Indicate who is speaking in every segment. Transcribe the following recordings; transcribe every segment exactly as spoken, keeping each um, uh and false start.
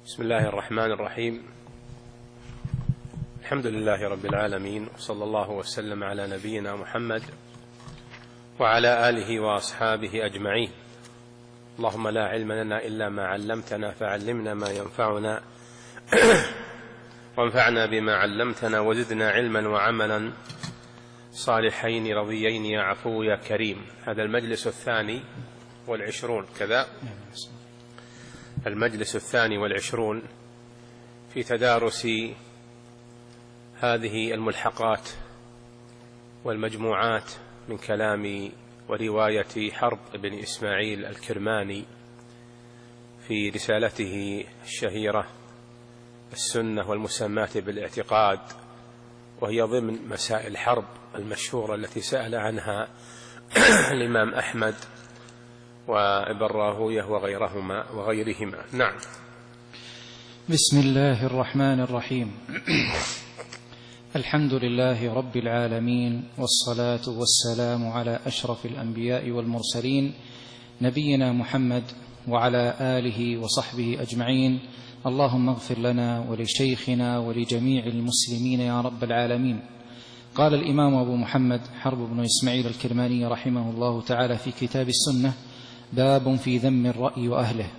Speaker 1: بسم الله الرحمن الرحيم. الحمد لله رب العالمين، وصلى الله وسلم على نبينا محمد وعلى آله وأصحابه أجمعين. اللهم لا علم لنا إلا ما علمتنا فعلمنا ما ينفعنا وانفعنا بما علمتنا وزدنا علما وعملا صالحين رضيين يا عفو يا كريم. هذا المجلس الثاني والعشرون كذا المجلس الثاني والعشرون في تدارس هذه الملحقات والمجموعات من كلام ورواية حرب بن إسماعيل الكرماني في رسالته الشهيرة السنة والمسماة بالاعتقاد، وهي ضمن مسائل الحرب المشهورة التي سأل عنها الإمام أحمد وابن راهويه وغيرهما وغيرهما. نعم.
Speaker 2: بسم الله الرحمن الرحيم. الحمد لله رب العالمين، والصلاة والسلام على أشرف الأنبياء والمرسلين نبينا محمد وعلى آله وصحبه أجمعين. اللهم اغفر لنا ولشيخنا ولجميع المسلمين يا رب العالمين. قال الإمام أبو محمد حرب بن إسماعيل الكرماني رحمه الله تعالى في كتاب السنة: باب في ذم الرأي وأهله.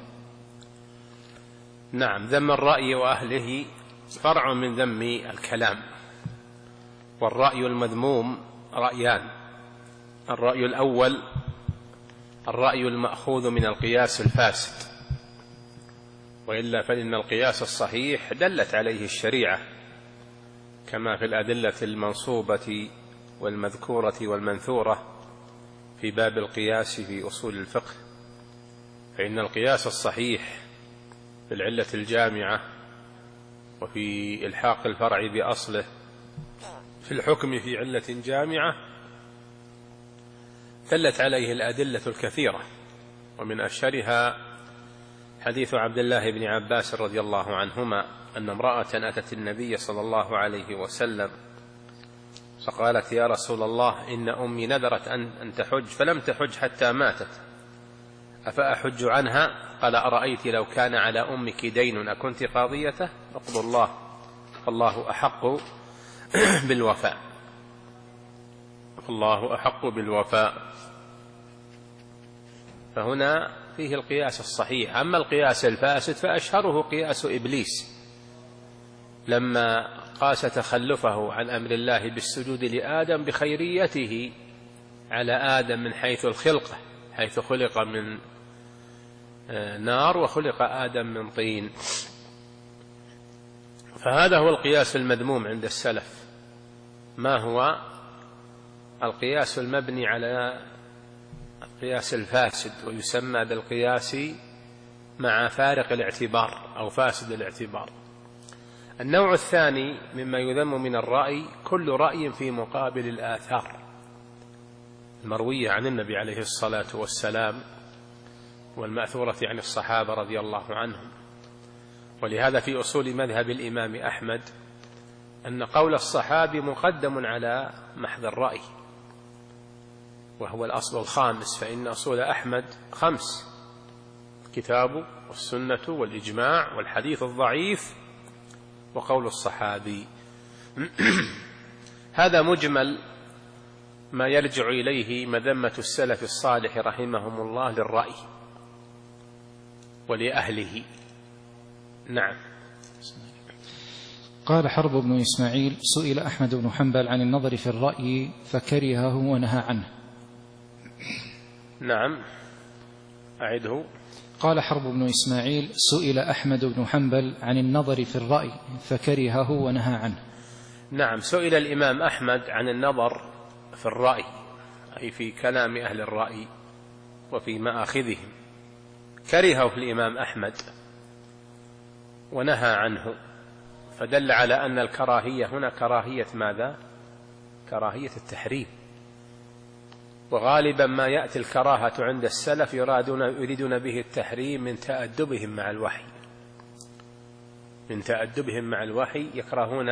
Speaker 1: نعم، ذم الرأي وأهله فرع من ذم الكلام. والرأي المذموم رأيان: الرأي الأول الرأي المأخوذ من القياس الفاسد، وإلا فإن القياس الصحيح دلت عليه الشريعة كما في الأدلة المنصوبة والمذكورة والمنثورة في باب القياس في أصول الفقه. فإن القياس الصحيح في العلة الجامعة وفي إلحاق الفرع بأصله في الحكم في علة جامعة دلت عليه الأدلة الكثيرة، ومن أشهرها حديث عبد الله بن عباس رضي الله عنهما أن امرأة أتت النبي صلى الله عليه وسلم فقالت: يا رسول الله، إن أمي نذرت أن تحج فلم تحج حتى ماتت، أفأحج عنها؟ قال: أرأيت لو كان على أمك دين أكنت قاضيته؟ اقضوا الله، الله أحق بالوفاء، الله أحق بالوفاء. فهنا فيه القياس الصحيح. أما القياس الفاسد فأشهره قياس إبليس لما قاس تخلفه عن أمر الله بالسجود لآدم بخيريته على آدم من حيث الخلقة، حيث خلق من نار وخلق آدم من طين. فهذا هو القياس المذموم عند السلف. ما هو القياس المبني على القياس الفاسد، ويسمى بالقياس مع فارق الاعتبار أو فاسد الاعتبار. النوع الثاني مما يذم من الرأي كل رأي في مقابل الآثار المروية عن النبي عليه الصلاة والسلام والمأثورة عن الصحابة رضي الله عنهم. ولهذا في أصول مذهب الإمام أحمد أن قول الصحابي مقدم على محض الرأي، وهو الأصل الخامس. فإن أصول أحمد خمس: الكتاب والسنة والإجماع والحديث الضعيف وقول الصحابي. هذا مجمل ما يرجع إليه مذمة السلف الصالح رحمهم الله للرأي ولأهله. نعم.
Speaker 2: قال حرب بن إسماعيل: سئل أحمد بن حنبل عن النظر في الرأي فكرهه ونهى عنه.
Speaker 1: نعم، أعده.
Speaker 2: قال حرب بن إسماعيل: سئل أحمد بن حنبل عن النظر في الرأي فكرهه ونهى عنه.
Speaker 1: نعم، سئل الإمام أحمد عن النظر في الرأي، أي في كلام أهل الرأي وفي مآخذهم، كرهه الإمام أحمد ونهى عنه، فدل على أن الكراهية هنا كراهية ماذا؟ كراهية التحريم. وغالبا ما يأتي الكراهة عند السلف يرادون يريدون به التحريم من تأدبهم مع الوحي، من تأدبهم مع الوحي يكرهون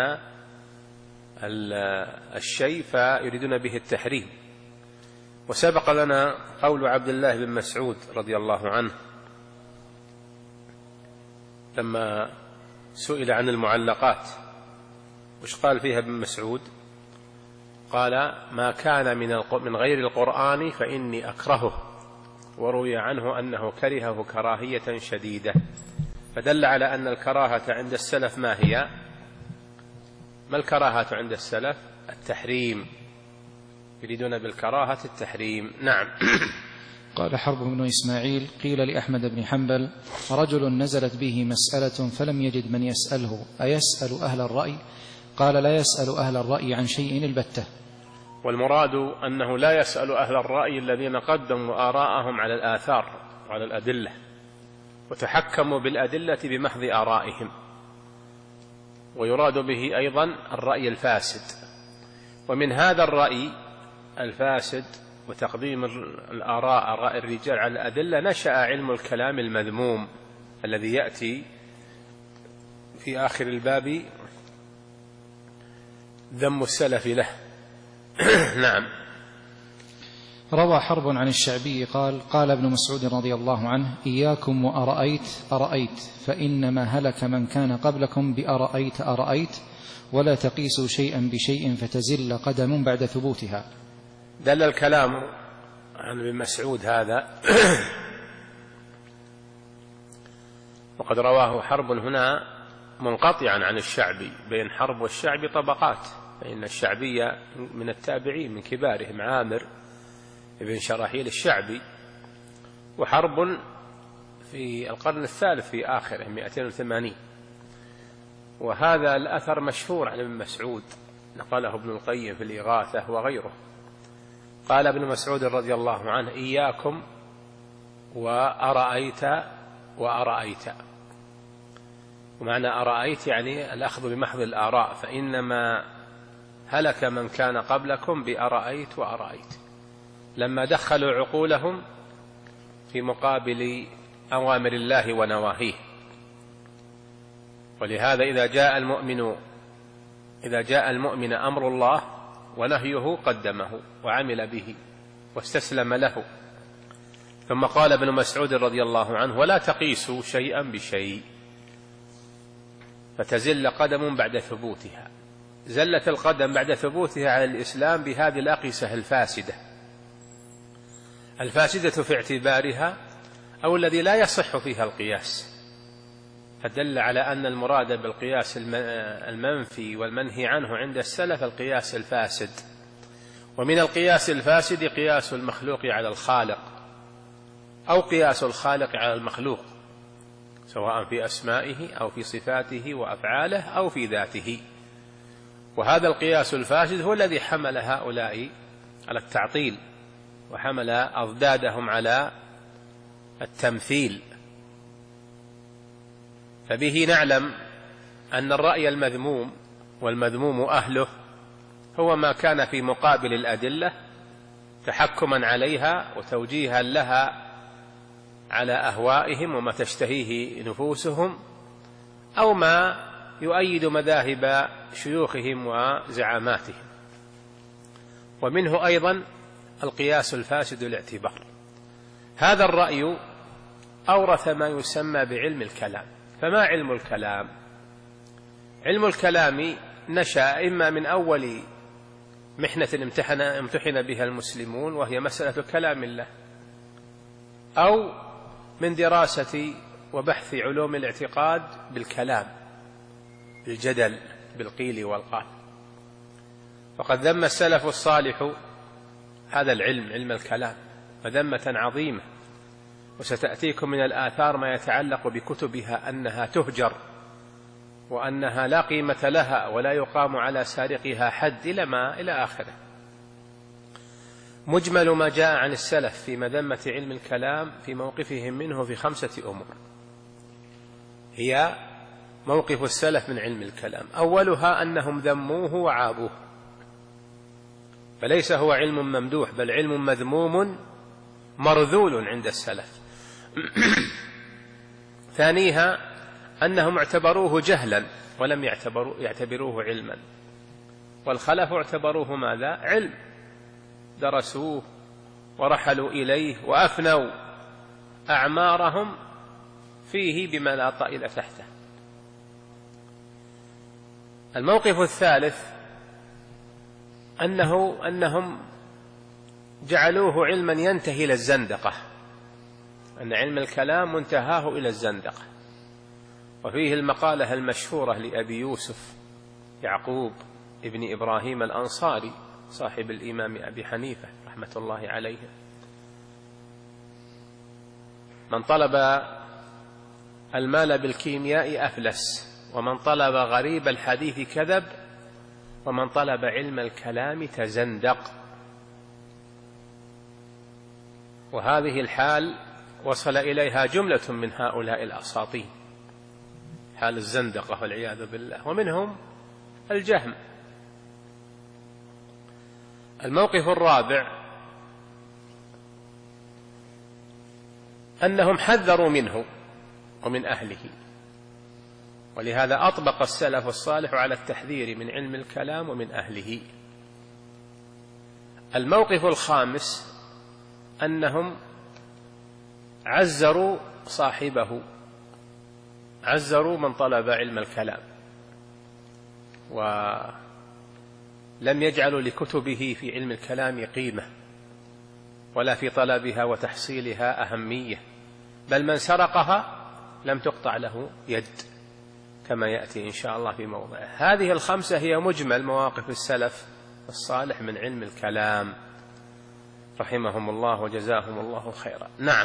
Speaker 1: الشيء فيريدون به التحريم. وسبق لنا قول عبد الله بن مسعود رضي الله عنه لما سئل عن المعلقات وش قال فيها ابن مسعود؟ قال: ما كان من من غير القرآن فإني أكرهه، وروي عنه أنه كرهه كراهية شديدة. فدل على أن الكراهة عند السلف ما هي؟ ما الكراهة عند السلف؟ التحريم، يريدون بالكراهة التحريم. نعم.
Speaker 2: قال حرب بن إسماعيل: قيل لأحمد بن حنبل: رجل نزلت به مسألة فلم يجد من يسأله، أيسأل أهل الرأي؟ قال: لا يسأل أهل الرأي عن شيء البتة.
Speaker 1: والمراد أنه لا يسأل أهل الرأي الذين قدموا آراءهم على الآثار وعلى الأدلة وتحكموا بالأدلة بمحض آرائهم، ويراد به أيضا الرأي الفاسد. ومن هذا الرأي الفاسد وتقديم الآراء آراء الرجال على الأدلة نشأ علم الكلام المذموم الذي يأتي في آخر الباب ذم السلف له. نعم.
Speaker 2: روى حرب عن الشعبي قال: قال ابن مسعود رضي الله عنه: إياكم وأرأيت أرأيت، فإنما هلك من كان قبلكم بأرأيت أرأيت، ولا تقيسوا شيئا بشيء فتزل قدم بعد ثبوتها.
Speaker 1: دل الكلام عن ابن مسعود هذا وقد رواه حرب هنا منقطعا عن الشعبي، بين حرب والشعبي طبقات، فإن الشعبي من التابعين من كبارهم عامر ابن شراحيل الشعبي، وحرب في القرن الثالث في آخره مئتين وثمانين. وهذا الأثر مشهور عن ابن مسعود، نقله ابن القيم في الإغاثة وغيره. قال ابن مسعود رضي الله عنه: إياكم وأرأيت وأرأيت. ومعنى أرأيت يعني الأخذ بمحض الآراء، فإنما هلك من كان قبلكم بأرأيت وأرأيت، لما دخلوا عقولهم في مقابل أوامر الله ونواهيه. ولهذا إذا جاء المؤمن إذا جاء المؤمن أمر الله ونهيه قدمه وعمل به واستسلم له. ثم قال ابن مسعود رضي الله عنه: ولا تقيسوا شيئا بشيء فتزل قدم بعد ثبوتها. زلت القدم بعد ثبوتها على الإسلام بهذه الأقيسة الفاسدة الفاسدة في اعتبارها، أو الذي لا يصح فيها القياس. فدل على أن المراد بالقياس المنفي والمنهي عنه عند السلف القياس الفاسد. ومن القياس الفاسد قياس المخلوق على الخالق، أو قياس الخالق على المخلوق، سواء في أسمائه أو في صفاته وأفعاله أو في ذاته. وهذا القياس الفاسد هو الذي حمل هؤلاء على التعطيل، وحمل أضدادهم على التمثيل. فبه نعلم أن الرأي المذموم والمذموم أهله هو ما كان في مقابل الأدلة تحكما عليها وتوجيها لها على أهوائهم وما تشتهيه نفوسهم، أو ما يؤيد مذاهب شيوخهم وزعاماتهم. ومنه أيضا القياس الفاسد الاعتبار. هذا الرأي أورث ما يسمى بعلم الكلام. فما علم الكلام؟ علم الكلام نشأ إما من أول محنة امتحن, امتحن بها المسلمون، وهي مسألة كلام الله، أو من دراسة وبحث علوم الاعتقاد بالكلام، بالجدل، بالقيل والقال. وقد ذم السلف الصالح هذا العلم، علم الكلام، مذمة عظيمة. وستأتيكم من الآثار ما يتعلق بكتبها أنها تهجر، وأنها لا قيمة لها، ولا يقام على سارقها حد، إلى ما إلى آخره. مجمل ما جاء عن السلف في مذمة علم الكلام في موقفهم منه في خمسة أمور هي موقف السلف من علم الكلام. أولها أنهم ذموه وعابوه، فليس هو علم ممدوح، بل علم مذموم مرذول عند السلف. ثانيها أنهم اعتبروه جهلا ولم يعتبروا يعتبروه علما، والخلف اعتبروه ماذا؟ علم، درسوه ورحلوا إليه وأفنوا أعمارهم فيه بما لا طائل تحته. الموقف الثالث أنه أنهم جعلوه علما ينتهي إلى الزندقة، أن علم الكلام منتهاه إلى الزندقة. وفيه المقالة المشهورة لأبي يوسف يعقوب ابن إبراهيم الأنصاري صاحب الإمام أبي حنيفة رحمة الله عليه: من طلب المال بالكيمياء أفلس، ومن طلب غريب الحديث كذب، ومن طلب علم الكلام تزندق. وهذه الحال وصل إليها جملة من هؤلاء الأساطين، حال الزندقة والعياذ بالله، ومنهم الجهم. الموقف الرابع أنهم حذروا منه ومن أهله، ولهذا أطبق السلف الصالح على التحذير من علم الكلام ومن أهله. الموقف الخامس أنهم عزروا صاحبه، عزروا من طلب علم الكلام، ولم يجعلوا لكتبه في علم الكلام قيمة ولا في طلبها وتحصيلها أهمية، بل من سرقها لم تقطع له يد كما يأتي إن شاء الله في موضعه. هذه الخمسة هي مجمل مواقف السلف الصالح من علم الكلام رحمهم الله وجزاهم الله خيرا. نعم.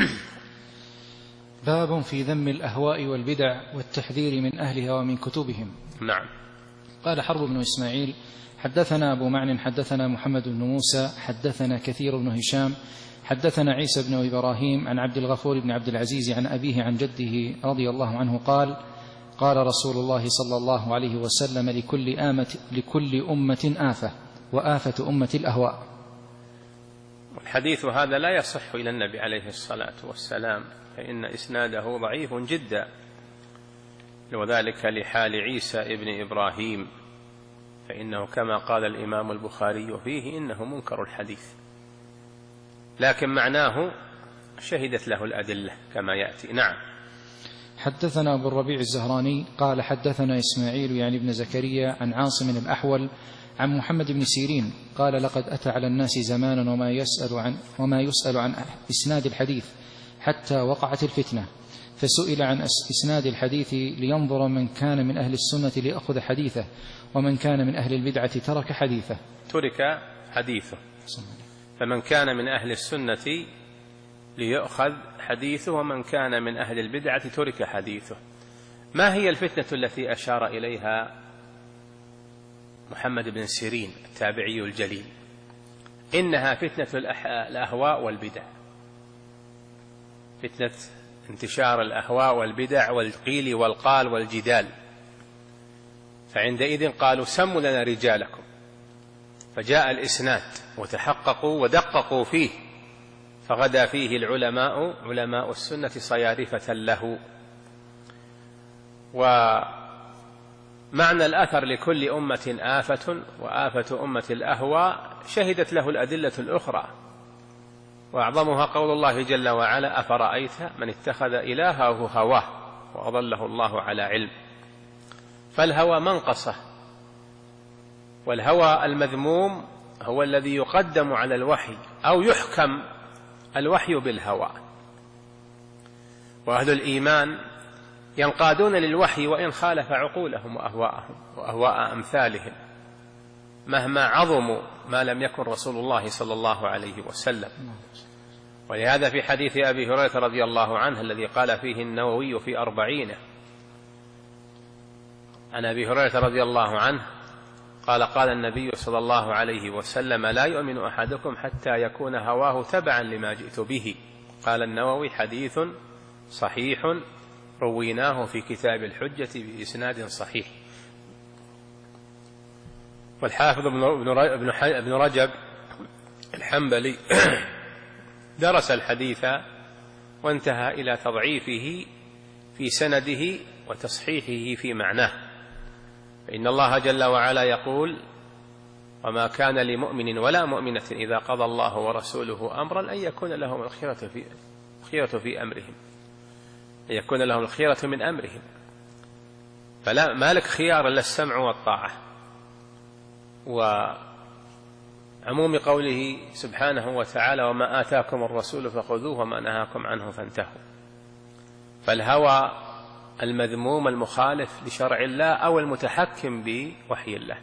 Speaker 2: باب في ذم الأهواء والبدع والتحذير من أهلها ومن كتبهم.
Speaker 1: نعم.
Speaker 2: قال حرب بن إسماعيل حدثنا أبو معن حدثنا محمد بن موسى حدثنا كثير بن هشام حدثنا عيسى بن إبراهيم عن عبد الغفور بن عبد العزيز عن أبيه عن جده رضي الله عنه قال: قال رسول الله صلى الله عليه وسلم: لكل, آمة لكل أمة آفة، وآفة أمة الأهواء.
Speaker 1: الحديث هذا لا يصح إلى النبي عليه الصلاة والسلام، فإن إسناده ضعيف جدا، وذلك لحال عيسى ابن إبراهيم، فإنه كما قال الإمام البخاري فيه إنه منكر الحديث، لكن معناه شهدت له الأدلة كما يأتي. نعم.
Speaker 2: حدثنا أبو الربيع الزهراني قال حدثنا إسماعيل يعني ابن زكريا عن عاصم الأحول عن محمد بن سيرين قال: لقد أتى على الناس زمان وما يسأل عن, وما يسأل عن إسناد الحديث حتى وقعت الفتنة، فسئل عن إسناد الحديث لينظر من كان من أهل السنة ليأخذ حديثه، ومن كان من أهل البدعة ترك حديثه.
Speaker 1: ترك حديثه، فمن كان من أهل السنة ليأخذ حديثه، ومن كان من أهل البدعة ترك حديثه. ما هي الفتنة التي أشار إليها محمد بن سيرين التابعي الجليل؟ إنها فتنة الأهواء والبدع، فتنة انتشار الأهواء والبدع والقيل والقال والجدال. فعندئذ قالوا: سموا لنا رجالكم، فجاء الإسناد وتحققوا ودققوا فيه، فغدا فيه العلماء علماء السنة صيارفة له. ومعنى الأثر لكل أمة آفة، وآفة أمة الأهواء شهدت له الأدلة الأخرى، وأعظمها قول الله جل وعلا: أفرأيت من اتخذ إلهه هواه وأضله الله على علم. فالهوى منقصة، والهوى المذموم هو الذي يقدم على الوحي أو يحكم الوحي بالهوى. وأهل الإيمان ينقادون للوحي وإن خالف عقولهم وأهواءهم وأهواء أمثالهم، مهما عظموا ما لم يكن رسول الله صلى الله عليه وسلم. ولهذا في حديث أبي هريرة رضي الله عنه الذي قال فيه النووي في أربعينه عن أبي هريرة رضي الله عنه قال: قال النبي صلى الله عليه وسلم: لا يؤمن أحدكم حتى يكون هواه تبعا لما جئت به. قال النووي: حديث صحيح رويناه في كتاب الحجة بإسناد صحيح. والحافظ ابن رجب الحنبلي درس الحديث وانتهى إلى تضعيفه في سنده وتصحيحه في معناه، فإن الله جل وعلا يقول: وما كان لمؤمن ولا مؤمنة إذا قضى الله ورسوله أمرا أن يكون لهم الخيرة في, الخيرة في أمرهم. أن يكون لهم الخيرة من أمرهم، فلا ما لك خيار إلا السمع والطاعة. وعموم قوله سبحانه وتعالى: وما آتاكم الرسول فخذوه وما نهاكم عنه فانتهوا. فالهوى المذموم المخالف لشرع الله أو المتحكم بوحي الله.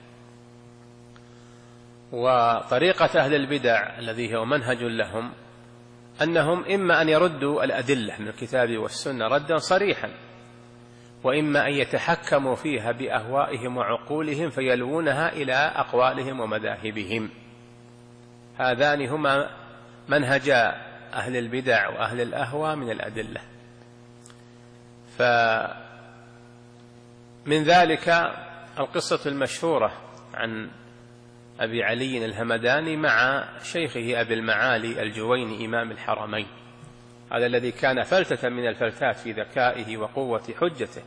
Speaker 1: وطريقة أهل البدع الذي هو منهج لهم أنهم إما أن يردوا الأدلة من الكتاب والسنة ردا صريحا، وإما أن يتحكموا فيها بأهوائهم وعقولهم فيلوونها إلى أقوالهم ومذاهبهم. هذان هما منهجا أهل البدع وأهل الأهواء من الأدلة. فمن ذلك القصة المشهورة عن أبي علي الهمداني مع شيخه أبي المعالي الجويني إمام الحرمين، هذا الذي كان فلتة من الفلتات في ذكائه وقوة حجته.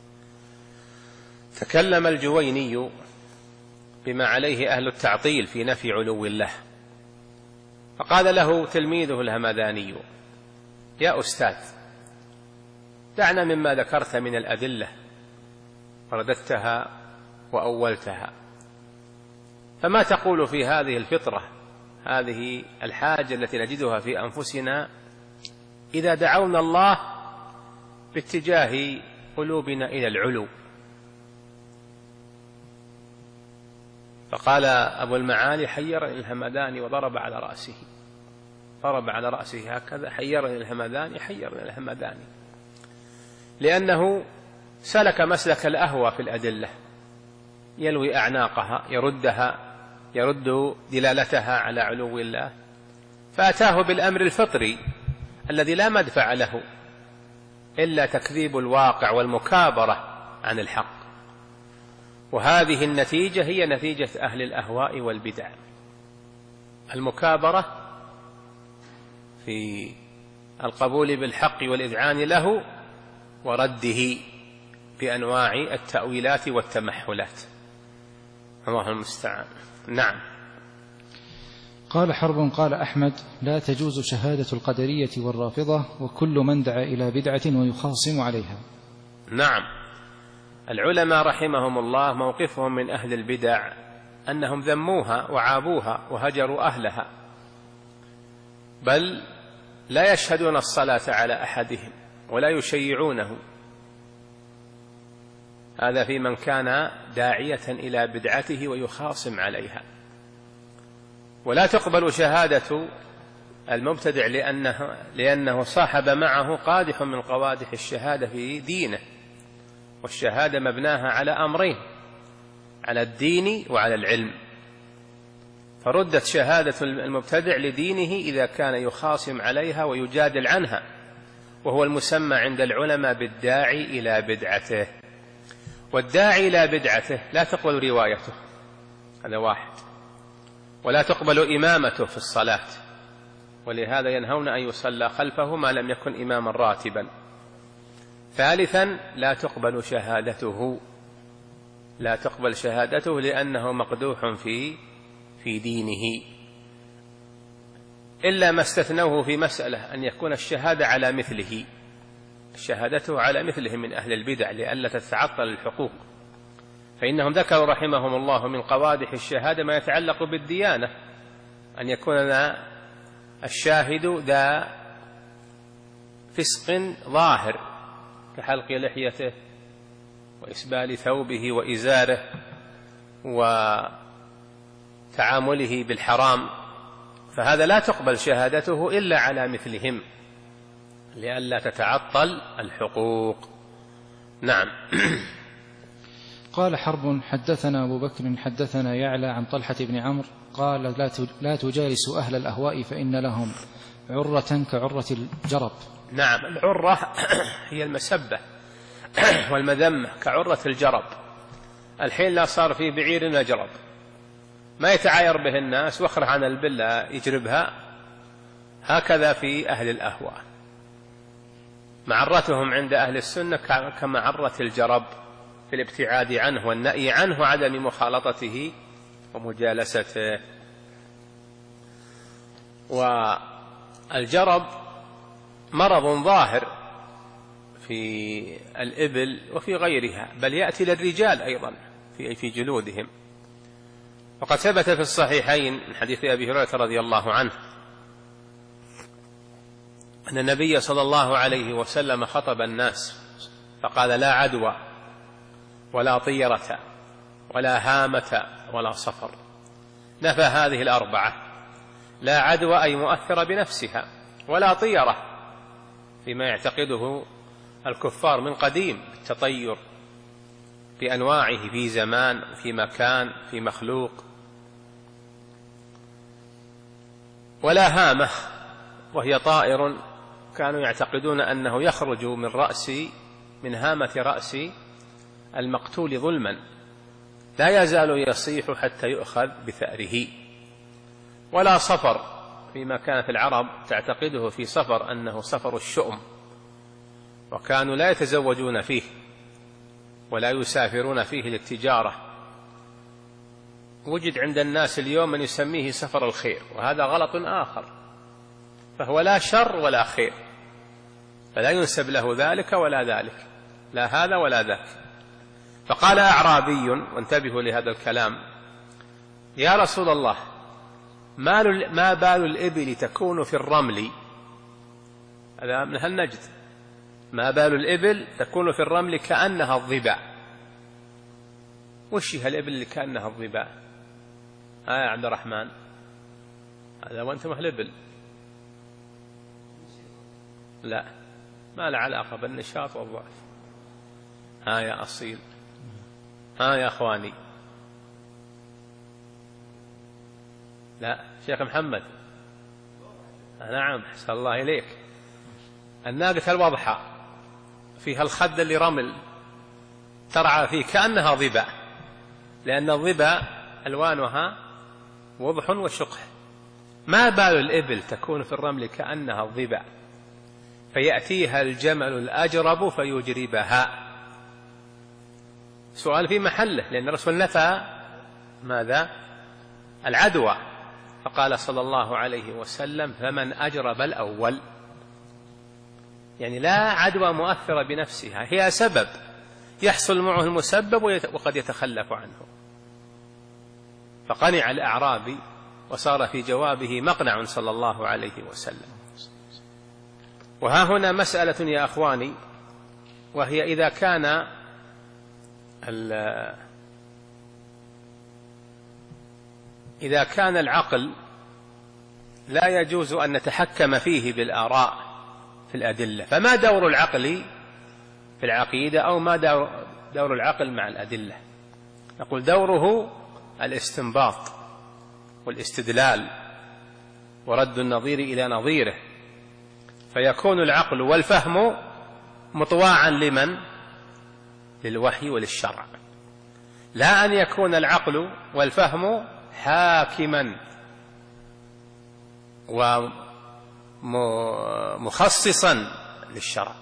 Speaker 1: تكلم الجويني بما عليه أهل التعطيل في نفي علو الله، فقال له تلميذه الهمداني: يا أستاذ، دعنا مما ذكرت من الأدلة رددتها وأولتها، فما تقول في هذه الفطرة، هذه الحاجة التي نجدها في أنفسنا إذا دعونا الله باتجاه قلوبنا إلى العلو؟ فقال أبو المعالي: حيرني الهمداني، وضرب على رأسه، ضرب على رأسه هكذا: حيرني الهمداني، حيرني الهمداني، لأنه سلك مسلك الأهوى في الأدلة، يلوي أعناقها، يردها، يرد دلالتها على علو الله، فأتاه بالأمر الفطري الذي لا مدفع له إلا تكذيب الواقع والمكابرة عن الحق. وهذه النتيجة هي نتيجة أهل الأهواء والبدع، المكابرة في القبول بالحق والإذعان له ورده بأنواع التأويلات والتمحلات. الله المستعان. نعم.
Speaker 2: قال حرب: قال أحمد: لا تجوز شهادة القدرية والرافضة وكل من دعا إلى بدعة ويخاصم عليها.
Speaker 1: نعم، العلماء رحمهم الله موقفهم من أهل البدع أنهم ذموها وعابوها وهجروا أهلها، بل لا يشهدون الصلاة على أحدهم ولا يشيعونه. هذا في من كان داعية إلى بدعته ويخاصم عليها. ولا تقبل شهادة المبتدع لأنه, لأنه صاحب معه قادح من قوادح الشهادة في دينه، والشهادة مبناها على أمرين: على الدين وعلى العلم. فردت شهادة المبتدع لدينه إذا كان يخاصم عليها ويجادل عنها، وهو المسمى عند العلماء بالداعي إلى بدعته. والداعي إلى بدعته لا تقبل روايته، هذا واحد، ولا تقبل إمامته في الصلاة، ولهذا ينهون أن يصلى خلفه ما لم يكن إماما راتبا. ثالثا، لا تقبل شهادته، لا تقبل شهادته لأنه مقدوح في في دينه، إلا ما استثنوه في مسألة أن يكون الشهادة على مثله، شهادته على مثله من أهل البدع لئلا تتعطل الحقوق، فإنهم ذكروا رحمهم الله من قوادح الشهادة ما يتعلق بالديانة، أن يكون الشاهد ذا فسق ظاهر كحلق لحيته وإسبال ثوبه وإزاره وتعامله بالحرام، فهذا لا تقبل شهادته إلا على مثلهم لئلا تتعطل الحقوق. نعم.
Speaker 2: قال حرب: حدثنا أبو بكر حدثنا يعلى عن طلحة بن عمرو قال: لا تجالس أهل الأهواء فإن لهم عرة كعرة الجرب.
Speaker 1: نعم، العرة هي المسبة والمذمة كعرة الجرب. الحين لا صار في بعير ولا جرب، ما يتعاير به الناس واخرج عن البلة يجربها، هكذا في أهل الأهواء معرتهم عند أهل السنة كمعرة الجرب في الابتعاد عنه والنأي عنه وعدم مخالطته ومجالسته. والجرب مرض ظاهر في في الإبل وفي غيرها، بل يأتي للرجال أيضا في في جلودهم. وقد ثبت في الصحيحين من حديث أبي هريرة رضي الله عنه أن النبي صلى الله عليه وسلم خطب الناس فقال: لا عدوى ولا طيرة ولا هامة ولا صفر. نفى هذه الأربعة: لا عدوى أي مؤثرة بنفسها، ولا طيرة فيما يعتقده الكفار من قديم التطير بأنواعه في زمان في مكان في مخلوق، ولا هامة وهي طائر كانوا يعتقدون أنه يخرج من رأس من هامة رأس المقتول ظلما لا يزال يصيح حتى يؤخذ بثأره. ولا صفر فيما كانت العرب تعتقده في صفر أنه صفر الشؤم، وكانوا لا يتزوجون فيه ولا يسافرون فيه للتجارة. وجد عند الناس اليوم من يسميه سفر الخير، وهذا غلط آخر، فهو لا شر ولا خير، فلا ينسب له ذلك ولا ذلك، لا هذا ولا ذاك. فقال أعرابي، وانتبهوا لهذا الكلام: يا رسول الله، ما بال الإبل تكون في الرمل؟ هذا من أهل نجد. ما بال الإبل تكون في الرمل كأنها الظباء. وش هي الإبل اللي كأنها الظباء؟ آه يا عبد الرحمن، هذا وأنتم أهل إبل. لا، ما له علاقة بالنشاط والضعف. ها يا أصيل، ها يا أخواني. لا شيخ محمد، نعم حسن الله إليك. الناقة الوضحى فيها الخد اللي رمل ترعى فيه كأنها ظباء، لأن الظباء ألوانها وضح وشقح. ما بال الإبل تكون في الرمل كأنها الظباء فيأتيها الجمل الأجرب فيجربها؟ سؤال في محله، لأن الرسول نفى ماذا؟ العدوى، فقال صلى الله عليه وسلم: فمن أجرب الأول. يعني لا عدوى مؤثرة بنفسها، هي سبب يحصل معه المسبب وقد يتخلف عنه. فقنع الأعرابي وصار في جوابه مقنع صلى الله عليه وسلم. وها هنا مسألة يا أخواني، وهي إذا كان إذا كان العقل لا يجوز أن نتحكم فيه بالآراء في الأدلة، فما دور العقل في العقيدة، أو ما دور العقل مع الأدلة؟ نقول دوره الاستنباط والاستدلال ورد النظير إلى نظيره، فيكون العقل والفهم مطواعا لمن؟ للوحي وللشرع، لا أن يكون العقل والفهم حاكما ومخصصا للشرع.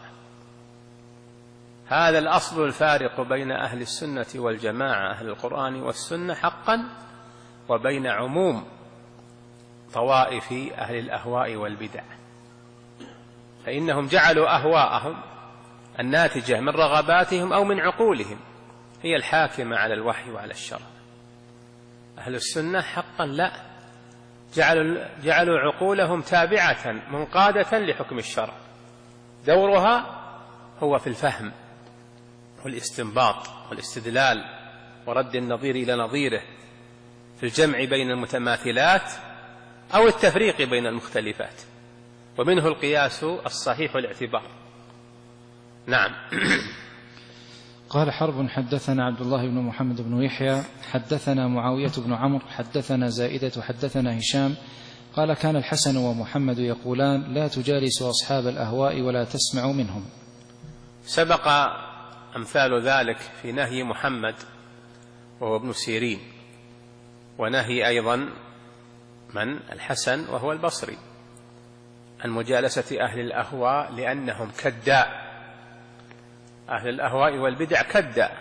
Speaker 1: هذا الأصل الفارق بين أهل السنة والجماعة، أهل القرآن والسنة حقا، وبين عموم طوائف أهل الأهواء والبدع، فإنهم جعلوا أهواءهم الناتجة من رغباتهم أو من عقولهم هي الحاكمة على الوحي وعلى الشرع. أهل السنة حقا لا، جعلوا, جعلوا عقولهم تابعة منقادة لحكم الشرع، دورها هو في الفهم والاستنباط والاستدلال ورد النظير إلى نظيره، في الجمع بين المتماثلات أو التفريق بين المختلفات، ومنه القياس الصحيح والاعتبار. نعم.
Speaker 2: قال حرب: حدثنا عبد الله بن محمد بن يحيى حدثنا معاوية بن عمرو حدثنا زائدة حدثنا هشام قال: كان الحسن ومحمد يقولان: لا تجالسوا أصحاب الأهواء ولا تسمعوا منهم.
Speaker 1: سبق أمثال ذلك في نهي محمد وهو ابن سيرين، ونهي أيضا من؟ الحسن وهو البصري، عن مجالسة أهل الأهواء، لأنهم كداء. أهل الأهواء والبدع كداء،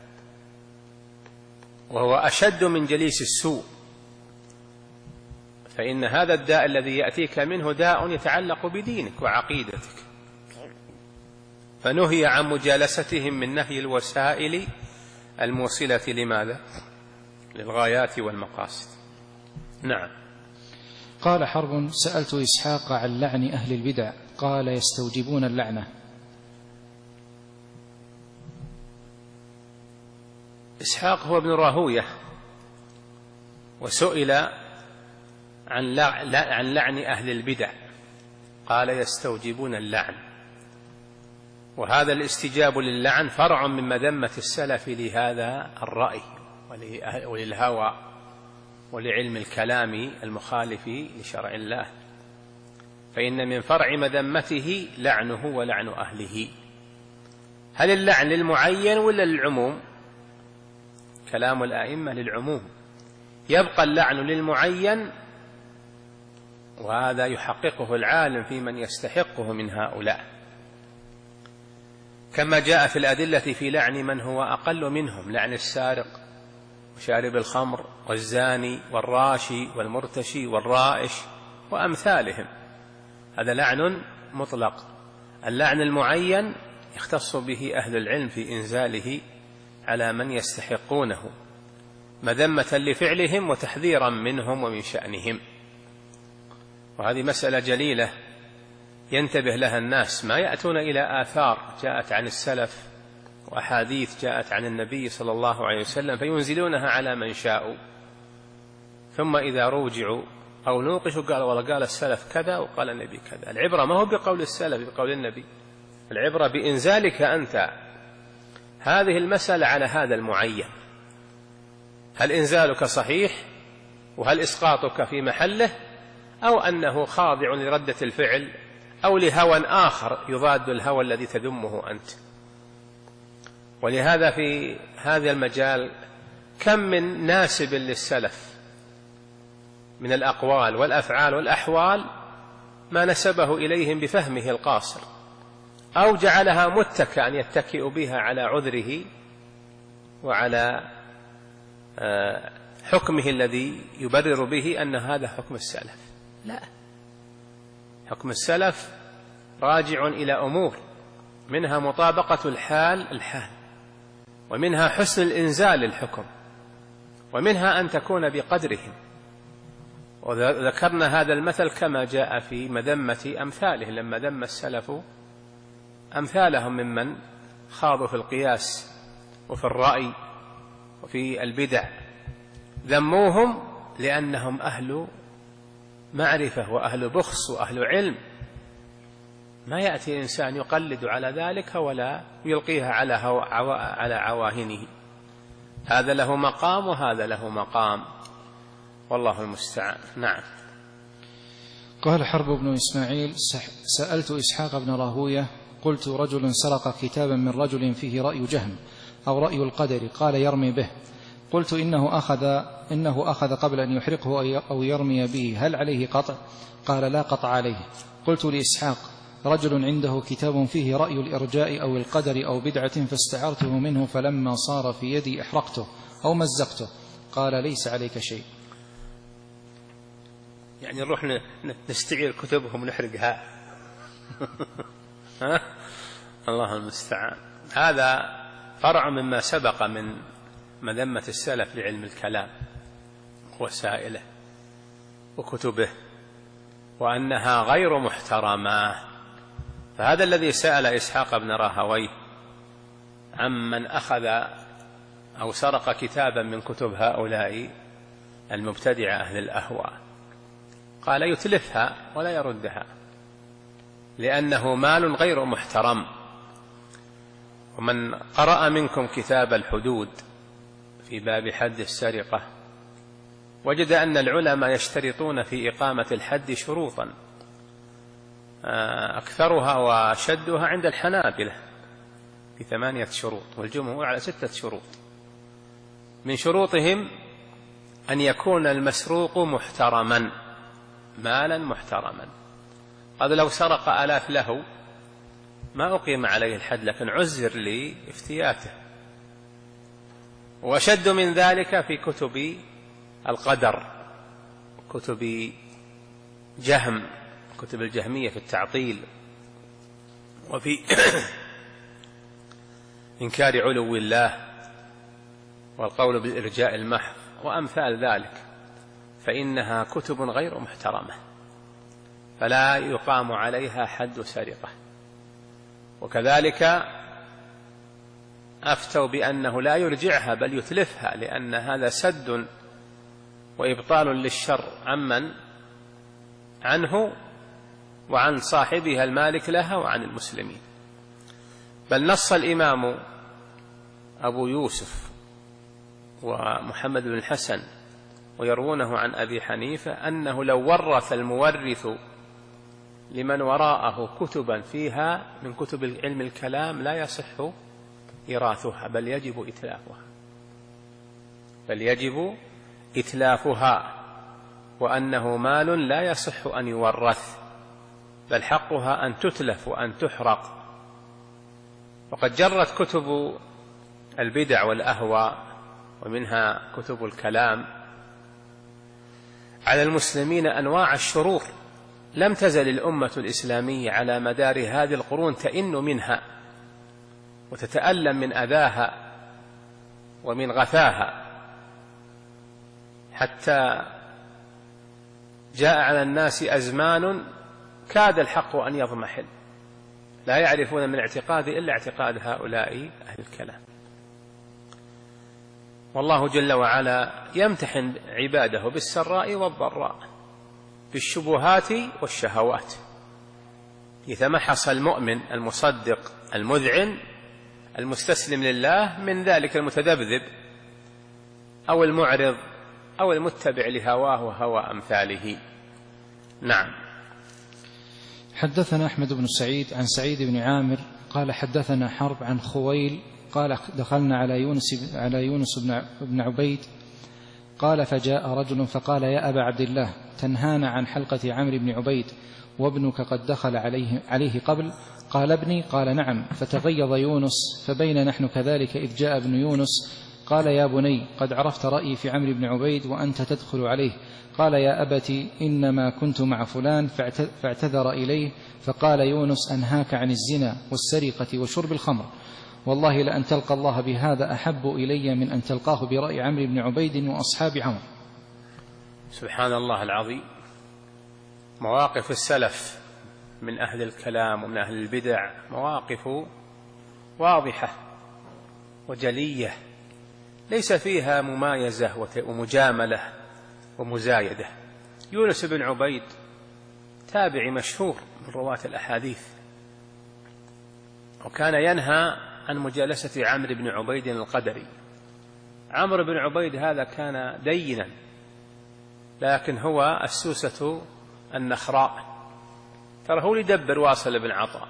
Speaker 1: وهو أشد من جليس السوء، فإن هذا الداء الذي يأتيك منه داء يتعلق بدينك وعقيدتك. فنهي عن مجالستهم من نهي الوسائل الموصلة لماذا؟ للغايات والمقاصد. نعم.
Speaker 2: قال حرب: سألت إسحاق عن لعن أهل البدع، قال: يستوجبون اللعنة.
Speaker 1: إسحاق هو ابن راهوية، وسئل عن عن لعن أهل البدع قال: يستوجبون اللعن. وهذا الاستجاب للعن فرع من مذمة السلف لهذا الرأي وللهوى ولعلم الكلام المخالف لشرع الله، فإن من فرع مذمته لعنه ولعن أهله. هل اللعن للمعين ولا للعموم؟ كلام الأئمة للعموم، يبقى اللعن للمعين، وهذا يحققه العالم في من يستحقه من هؤلاء، كما جاء في الأدلة في لعن من هو أقل منهم: لعن السارق وشارب الخمر والزاني والراشي والمرتشي والرائش وأمثالهم، هذا لعن مطلق. اللعن المعين يختص به أهل العلم في إنزاله على من يستحقونه مذمة لفعلهم وتحذيرا منهم ومن شأنهم. وهذه مسألة جليلة ينتبه لها الناس، ما يأتون إلى آثار جاءت عن السلف وأحاديث جاءت عن النبي صلى الله عليه وسلم فينزلونها على من شاءوا، ثم إذا روجعوا أو نوقشوا قال: والله قال السلف كذا وقال النبي كذا. العبرة ما هو بقول السلف بقول النبي، العبرة بإنزالك أنت هذه المسألة على هذا المعين، هل إنزالك صحيح وهل إسقاطك في محله، أو أنه خاضع لردة الفعل أو لهوى آخر يضاد الهوى الذي تذمه أنت. ولهذا في هذا المجال كم من ناسب للسلف من الأقوال والأفعال والأحوال ما نسبه إليهم بفهمه القاصر، أو جعلها متكئا يتكئ بها على عذره وعلى حكمه الذي يبرر به أن هذا حكم السلف. لا، حكم السلف راجع إلى أمور، منها مطابقة الحال الحال، ومنها حسن الإنزال للحكم، ومنها أن تكون بقدرهم. وذكرنا هذا المثل كما جاء في مذمة أمثاله، لما ذم السلف أمثالهم ممن خاضوا في القياس وفي الرأي وفي البدع، ذموهم لأنهم أهل معرفة وأهل بخص وأهل علم. ما يأتي إنسان يقلد على ذلك ولا يلقيها على على عواهنه، هذا له مقام وهذا له مقام، والله المستعان. نعم.
Speaker 2: قال حرب بن إسماعيل: سألت إسحاق بن راهوية قلت: رجل سرق كتابا من رجل فيه رأي جهم أو رأي القدر، قال: يرمي به. قلت: إنه أخذ, إنه أخذ قبل أن يحرقه أو يرمي به، هل عليه قطع؟ قال: لا قطع عليه. قلت لإسحاق: رجل عنده كتاب فيه رأي الإرجاء أو القدر أو بدعة فاستعرته منه، فلما صار في يدي أحرقته أو مزقته، قال: ليس عليك شيء.
Speaker 1: يعني نروح نستعير كتبهم ونحرقها. ها؟ الله المستعان. هذا فرع مما سبق من مذمة السلف لعلم الكلام وسائله وكتبه، وأنها غير محترمة. فهذا الذي سأل إسحاق بن راهويه عمن أخذ أو سرق كتابا من كتب هؤلاء المبتدع أهل الأهواء، قال: يتلفها ولا يردها، لأنه مال غير محترم. ومن قرأ منكم كتاب الحدود في باب حد السرقة وجد أن العلماء يشترطون في إقامة الحد شروطا، أكثرها وشدها عند الحنابلة بثمانية شروط، والجمهور على ستة شروط. من شروطهم أن يكون المسروق محترما، مالا محترما. قد لو سرق آلاف له ما أقيم عليه الحد، لكن عزر لافتياته. وشد من ذلك في كتب القدر، كتب جهم، كتب الجهمية في التعطيل، وفي إنكار علو الله والقول بالإرجاء المحض وأمثال ذلك، فإنها كتب غير محترمة فلا يقام عليها حد سرقة. وكذلك أفتوا بأنه لا يرجعها بل يتلفها، لأن هذا سد وإبطال للشر عمن عنه وعن صاحبها المالك لها وعن المسلمين. بل نص الإمام أبو يوسف ومحمد بن الحسن ويروونه عن أبي حنيفة أنه لو ورث المورث لمن وراءه كتبا فيها من كتب علم الكلام لا يصح إيراثها بل يجب إتلافها بل يجب إتلافها وأنه مال لا يصح أن يورث بل حقها أن تتلف وأن تحرق. وقد جرت كتب البدع والأهواء ومنها كتب الكلام على المسلمين أنواع الشرور لم تزل الأمة الإسلامية على مدار هذه القرون تئن منها وتتألم من أذاها ومن غثاها، حتى جاء على الناس أزمان كاد الحق أن يضمحل لا يعرفون من الاعتقاد إلا اعتقاد هؤلاء أهل الكلام. والله جل وعلا يمتحن عباده بالسراء والضراء بالشبهات والشهوات، يتمحص المؤمن المصدق المذعن المستسلم لله من ذلك المتذبذب أو المعرض أو المتبع لهواه وهوى أمثاله. نعم.
Speaker 2: حدثنا أحمد بن سعيد عن سعيد بن عامر قال حدثنا حرب عن خويل قال دخلنا على يونس على يونس بن عبيد قال فجاء رجل فقال يا أبا عبد الله تنهانا عن حلقة عمرو بن عبيد وابنك قد دخل عليه, عليه قبل؟ قال ابني؟ قال نعم. فتغيظ يونس فبين نحن كذلك إذ جاء ابن يونس قال يا بني قد عرفت رأيي في عمرو بن عبيد وأنت تدخل عليه. قال يا أبتي إنما كنت مع فلان فاعتذر إليه فقال يونس أنهاك عن الزنا والسرقة وشرب الخمر، والله لأن تلقى الله بهذا أحب إلي من أن تلقاه برأي عمرو بن عبيد وأصحاب عمرو.
Speaker 1: سبحان الله العظيم. مواقف السلف من أهل الكلام ومن أهل البدع مواقف واضحة وجلية ليس فيها ممايزة ومجاملة ومزايدة. يونس بن عبيد تابعي مشهور من رواة الأحاديث، وكان ينهى عن مجالسة عمرو بن عبيد القدري. عمرو بن عبيد هذا كان دينا لكن هو السوسة النخراء، ترى هو يدبر واصل بن عطاء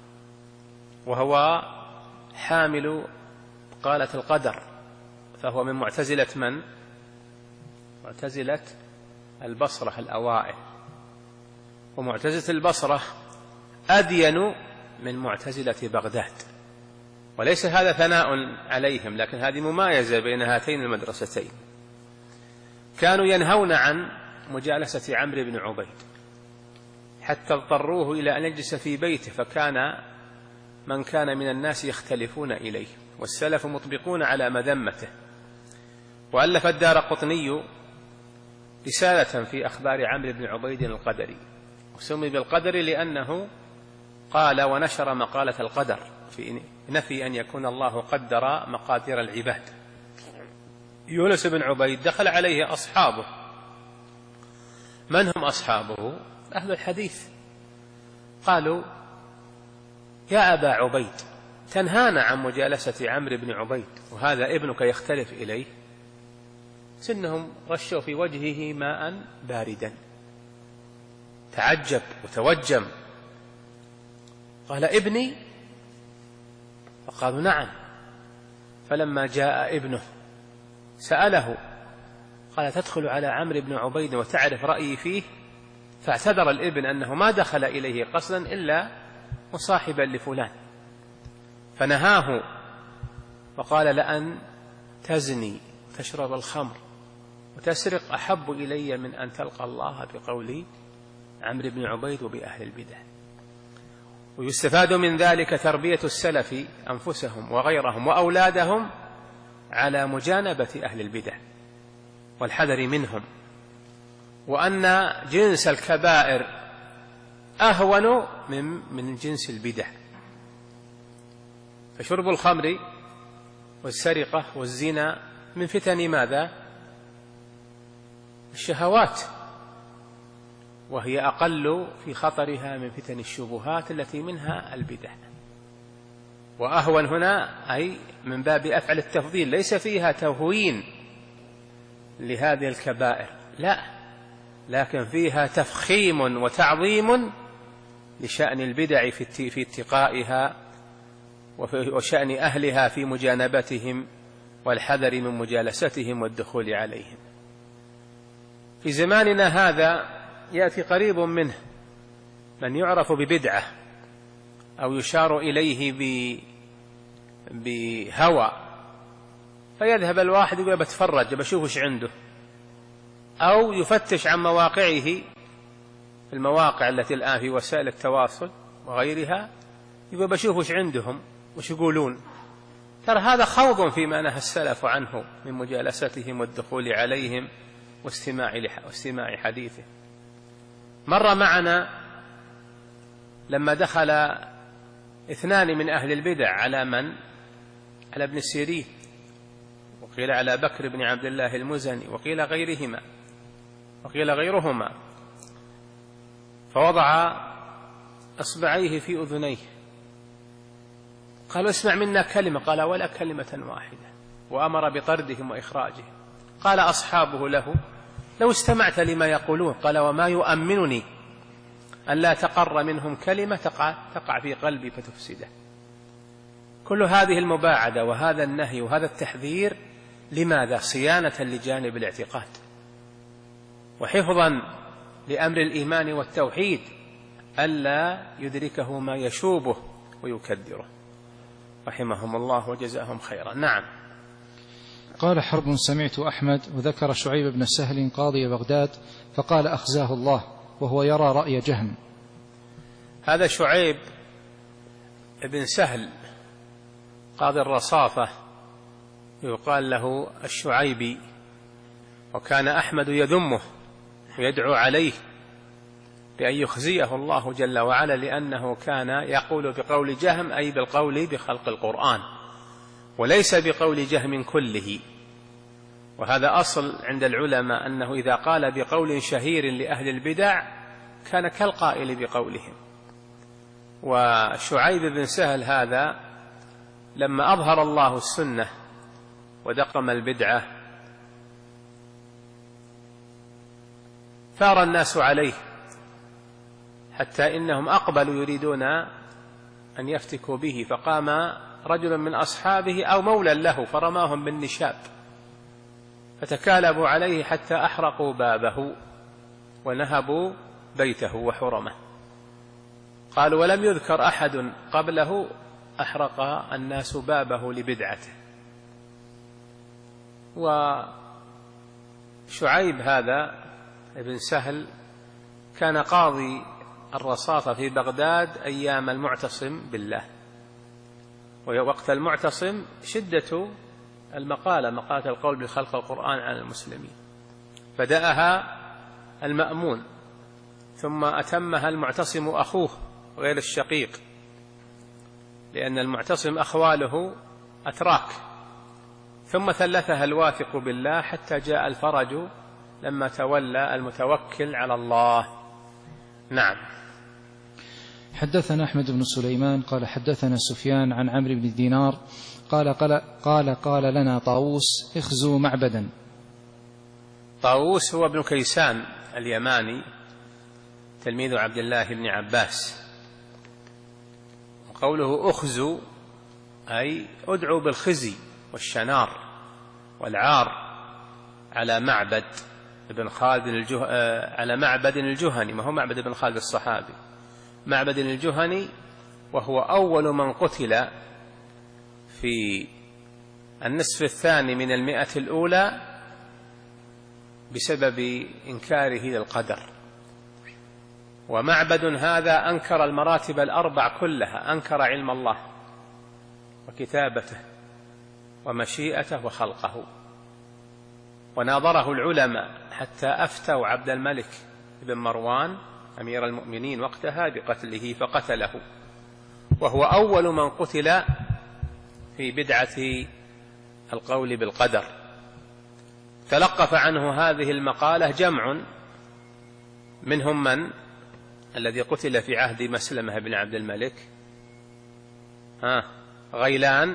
Speaker 1: وهو حامل قالة القدر، فهو من معتزلة من؟ معتزلة البصرة الأوائل، ومعتزلة البصرة أدين من معتزلة بغداد، وليس هذا ثناء عليهم لكن هذه ممايزة بين هاتين المدرستين. كانوا ينهون عن مجالسة عمرو بن عبيد حتى اضطروه إلى أن يجلس في بيته، فكان من كان من الناس يختلفون إليه والسلف مطبقون على مذمته. وألف الدارقطني رسالة في أخبار عمرو بن عبيد القدري، وسمي بالقدر لأنه قال ونشر مقالة القدر في نفي أن يكون الله قدر مقادير العباد. يونس بن عبيد دخل عليه أصحابه. من هم أصحابه؟ أهل الحديث. قالوا يا أبا عبيد تنهانا عن مجالسة عمرو بن عبيد وهذا ابنك يختلف إليه. سنهم رشوا في وجهه ماء باردا، تعجب وتوجم. قال ابني؟ فقالوا نعم. فلما جاء ابنه سأله قال تدخل على عمرو بن عبيد وتعرف رأيي فيه؟ فاعتذر الابن أنه ما دخل إليه قصدا إلا مصاحبا لفلان، فنهاه وقال لأن تزني تشرب الخمر وتسرق أحب إلي من أن تلقى الله بقول عمرو بن عبيد وبأهل البدع. ويستفاد من ذلك تربية السلف أنفسهم وغيرهم وأولادهم على مجانبة أهل البدع والحذر منهم، وأن جنس الكبائر أهون من من جنس البدع. فشرب الخمر والسرقة والزنا من فتن ماذا؟ الشهوات، وهي أقل في خطرها من فتن الشبهات التي منها البدع. وأهون هنا أي من باب أفعل التفضيل، ليس فيها تهوين لهذه الكبائر، لا، لكن فيها تفخيم وتعظيم لشأن البدع في اتقائها وشأن أهلها في مجانبتهم والحذر من مجالستهم والدخول عليهم. في زماننا هذا يأتي قريب منه من يعرف ببدعة أو يشار إليه بهوى، فيذهب الواحد يقول بتفرج بشوف ايش عنده، أو يفتش عن مواقعه في المواقع التي الآن في وسائل التواصل وغيرها، يقول بشوف ايش عندهم وش يقولون. ترى هذا خوض فيما نهى السلف عنه من مجالستهم والدخول عليهم واستماع واستماع حديثه. مر معنا لما دخل اثنان من أهل البدع على من؟ على ابن سيرين، وقيل على بكر بن عبد الله المزني، وقيل غيرهما وقيل غيرهما، فوضع أصبعيه في أذنيه، قالوا اسمع منا كلمة، قال ولا كلمة واحدة، وأمر بطردهم وإخراجهم. قال أصحابه له لو استمعت لما يقولون، قال وما يؤمنني أن لا تقر منهم كلمة تقع, تقع في قلبي فتفسده. كل هذه المباعدة وهذا النهي وهذا التحذير لماذا؟ صيانة لجانب الاعتقاد وحفظا لأمر الإيمان والتوحيد ألا يدركه ما يشوبه ويكدره، رحمهم الله وجزاهم خيرا. نعم.
Speaker 2: قال حرب سمعت أحمد وذكر شعيب بن سهل قاضي بغداد فقال أخزاه الله وهو يرى رأي جهم.
Speaker 1: هذا شعيب بن سهل قاضي الرصافة يقال له الشعيبي، وكان أحمد يذمه ويدعو عليه بأن يخزيه الله جل وعلا، لأنه كان يقول بقول جهم أي بالقول بخلق القرآن وليس بقول جهم كله. وهذا أصل عند العلماء أنه إذا قال بقول شهير لأهل البدع كان كالقائل بقولهم. وشعيب بن سهل هذا لما أظهر الله السنة ودقم البدعة ثار الناس عليه حتى إنهم أقبلوا يريدون أن يفتكوا به، فقام رجل من أصحابه أو مولى له فرماهم بالنشاب فتكالبوا عليه حتى أحرقوا بابه ونهبوا بيته وحرمه. قالوا ولم يذكر أحد قبله أحرق الناس بابه لبدعته. وشعيب هذا ابن سهل كان قاضي الرصافة في بغداد أيام المعتصم بالله، ووقت المعتصم شدة المقالة مقالة القول بخلق القرآن على المسلمين، بدأها المأمون ثم أتمها المعتصم أخوه غير الشقيق، لأن المعتصم أخواله أتراك، ثم ثلثها الواثق بالله حتى جاء الفرج لما تولى المتوكل على الله. نعم.
Speaker 2: حدثنا أحمد بن سليمان قال حدثنا سفيان عن عمرو بن دينار قال قال قال, قال لنا طاووس اخزوا معبدا.
Speaker 1: طاووس هو ابن كيسان اليماني تلميذ عبد الله بن عباس، وقوله اخزوا أي ادعوا بالخزي والشنار والعار على معبد ابن خالد الجه... على معبد الجهني، ما هو معبد ابن خالد الصحابي، معبد الجهني، وهو أول من قتل في النصف الثاني من المئة الأولى بسبب إنكاره للقدر. ومعبد هذا أنكر المراتب الأربع كلها، أنكر علم الله وكتابته ومشيئته وخلقه، وناظره العلماء حتى أفتوا عبد الملك بن مروان أمير المؤمنين وقتها بقتله فقتله، وهو أول من قتل في بدعة القول بالقدر. تلقف عنه هذه المقالة جمع، منهم من الذي قتل في عهد مسلمة بن عبد الملك، ها غيلان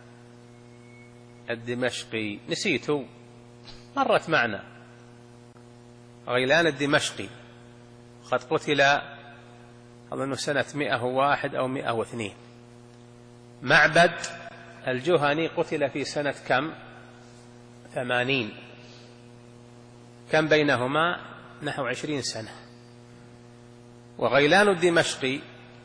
Speaker 1: الدمشقي، نسيته مرت معنا، غيلان الدمشقي قد قتل أظن سنة مئة وواحد أو مئة واثنين. معبد الجهني قتل في سنة كم؟ ثمانين، كم بينهما؟ نحو عشرين سنة. وغيلان الدمشقي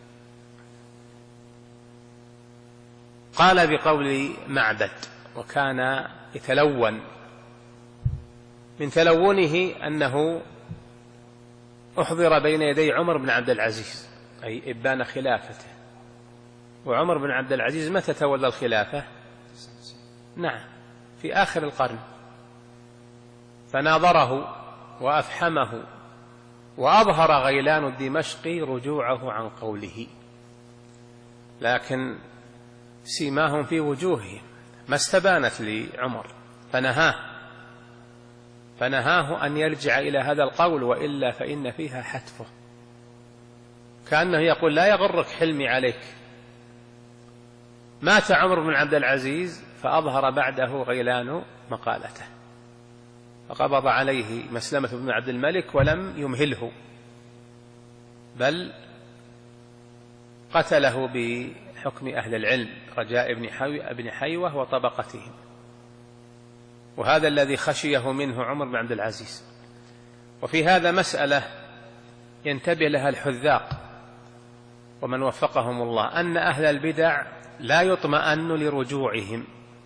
Speaker 1: قال بقول معبد، وكان يتلون، من تلونه أنه أحضر بين يدي عمر بن عبد العزيز، أي إبان خلافته. وعمر بن عبد العزيز متى تولى الخلافة؟ نعم في آخر القرن. فناظره وأفحمه، وأظهر غيلان الدمشقي رجوعه عن قوله، لكن سيماهم في وجوههم ما استبانت لعمر، فنهاه فنهاه أن يرجع إلى هذا القول، وإلا فإن فيها حتفه، كأنه يقول لا يغرك حلمي عليك. مات عمر بن عبد العزيز فأظهر بعده غيلان مقالته، فقبض عليه مسلمة بن عبد الملك ولم يمهله، بل قتله بحكم أهل العلم رجاء بن حيوة وطبقتهم، وهذا الذي خشيه منه عمر بن عبد العزيز. وفي هذا مسألة ينتبه لها الحذاق ومن وفقهم الله، أن أهل البدع لا يطمئن لرجوعهم،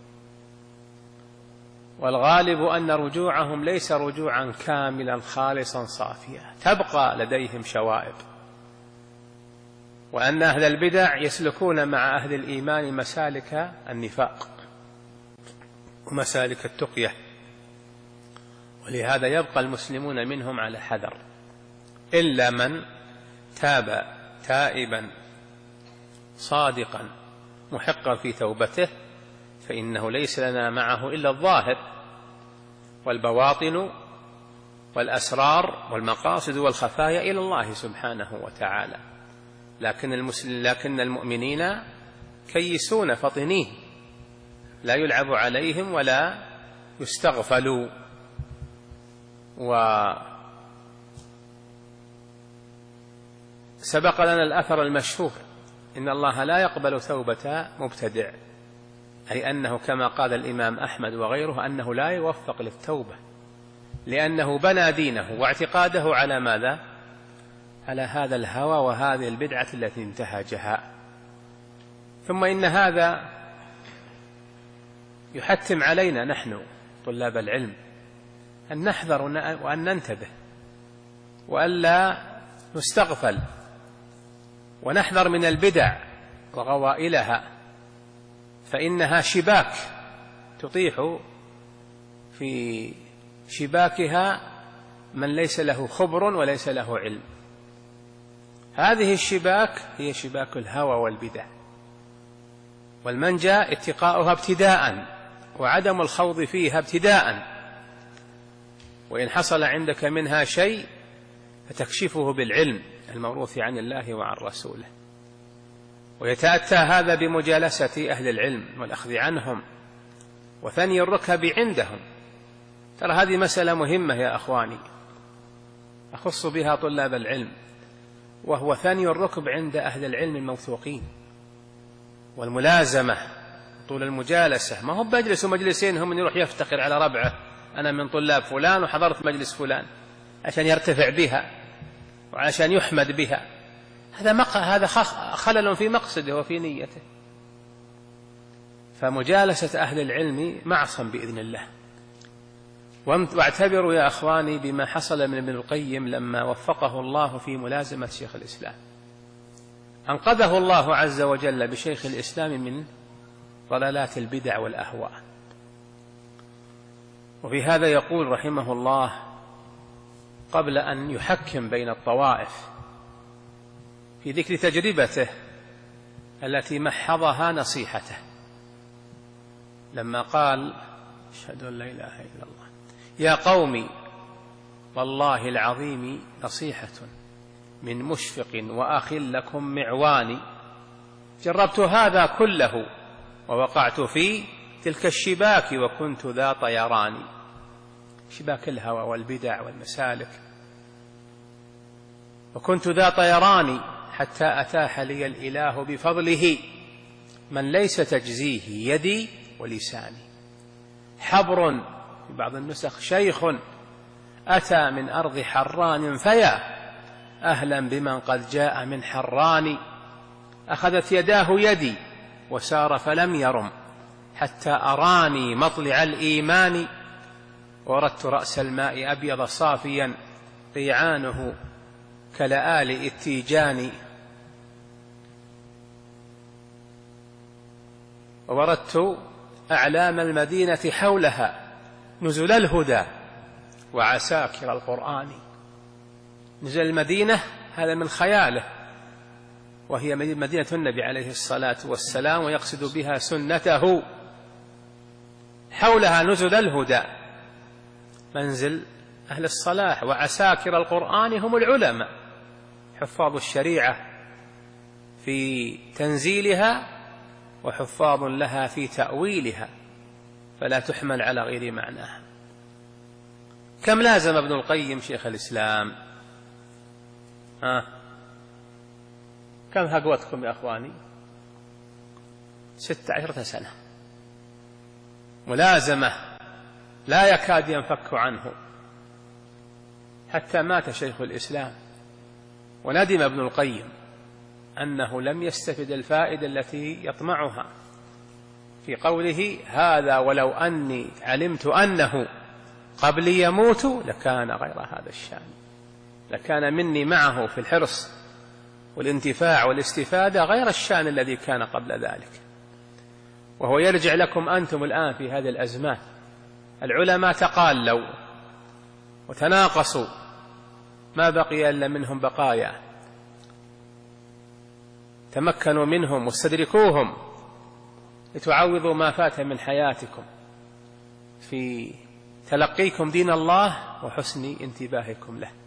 Speaker 1: والغالب أن رجوعهم ليس رجوعا كاملا خالصا صافيا، تبقى لديهم شوائب، وأن أهل البدع يسلكون مع أهل الإيمان مسالك النفاق ومسالك التقية، ولهذا يبقى المسلمون منهم على حذر، إلا من تاب تائبا صادقا محقا في توبته، فإنه ليس لنا معه إلا الظاهر والبواطن والأسرار والمقاصد والخفايا إلى الله سبحانه وتعالى. لكن المسلم لكن المؤمنين كيسون فطنين، لا يلعب عليهم ولا يستغفلوا. وسبق لنا الأثر المشهور إن الله لا يقبل توبة مبتدع، أي أنه كما قال الإمام أحمد وغيره أنه لا يوفق للتوبة، لأنه بنى دينه واعتقاده على ماذا؟ على هذا الهوى وهذه البدعة التي انتهجها. ثم إن هذا يحتم علينا نحن طلاب العلم أن نحذر وأن ننتبه، وألا نستغفل، ونحذر من البدع وغوائلها، فإنها شباك تطيح في شباكها من ليس له خبر وليس له علم. هذه الشباك هي شباك الهوى والبدع، والمنجى اتقاؤها ابتداء وعدم الخوض فيها ابتداء، وإن حصل عندك منها شيء فتكشفه بالعلم الموروث عن الله وعن رسوله. ويتأتى هذا بمجالسة أهل العلم والأخذ عنهم وثني الركب عندهم. ترى هذه مسألة مهمة يا أخواني، أخص بها طلاب العلم، وهو ثني الركب عند أهل العلم الموثوقين، والملازمة طول المجالسة. ما هو بجلس مجلسين هم من يروح يفتخر على ربعه أنا من طلاب فلان وحضرت مجلس فلان عشان يرتفع بها وعشان يحمد بها، هذا مق... هذا خلل في مقصده وفي نيته. فمجالسة أهل العلم معصم بإذن الله. واعتبروا يا أخواني بما حصل من ابن القيم لما وفقه الله في ملازمة شيخ الإسلام، أنقذه الله عز وجل بشيخ الإسلام من ضلالات البدع والأهواء. وفي هذا يقول رحمه الله قبل أن يحكم بين الطوائف في ذكر تجربته التي محضها نصيحته، لما قال: أشهد أن لا إله إلا الله، يا قوم والله العظيم نصيحة من مشفق وأخ لكم معواني، جربت هذا كله ووقعت في تلك الشباك وكنت ذا طيران، شباك الهوى والبدع والمسالك، وكنت ذا طيران حتى أتاح لي الإله بفضله من ليس تجزيه يدي ولساني، حبر في بعض النسخ شيخ أتى من أرض حران فيا أهلا بمن قد جاء من حران، أخذت يداه يدي وسار فلم يرم حتى أراني مطلع الإيمان، وردت رأس الماء أبيض صافيا قيعانه كلآل التيجان، ووردت أعلام المدينة حولها نزل الهدى وعساكر القرآن. نزل المدينة هذا من خياله، وهي مدينة النبي عليه الصلاة والسلام، ويقصد بها سنته. حولها نزل الهدى، منزل أهل الصلاح، وعساكر القرآن هم العلماء حفاظ الشريعة في تنزيلها وحفاظ لها في تأويلها، فلا تحمل على غير معناها. كم لازم ابن القيم شيخ الإسلام؟ آه. كم هقوتكم يا أخواني؟ ست عشرة سنة ملازمة لا يكاد ينفك عنه حتى مات شيخ الإسلام. وندم ابن القيم أنه لم يستفد الفائدة التي يطمعها في قوله: هذا ولو أني علمت أنه قبلي يموت لكان غير هذا الشأن، لكان مني معه في الحرص والانتفاع والاستفادة غير الشأن الذي كان قبل ذلك. وهو يرجع لكم أنتم الآن في هذه الأزمان، العلماء تقالوا وتناقصوا، ما بقي إلا منهم بقايا، تمكنوا منهم واستدركوهم لتعوضوا ما فات من حياتكم في تلقيكم دين الله وحسن انتباهكم له،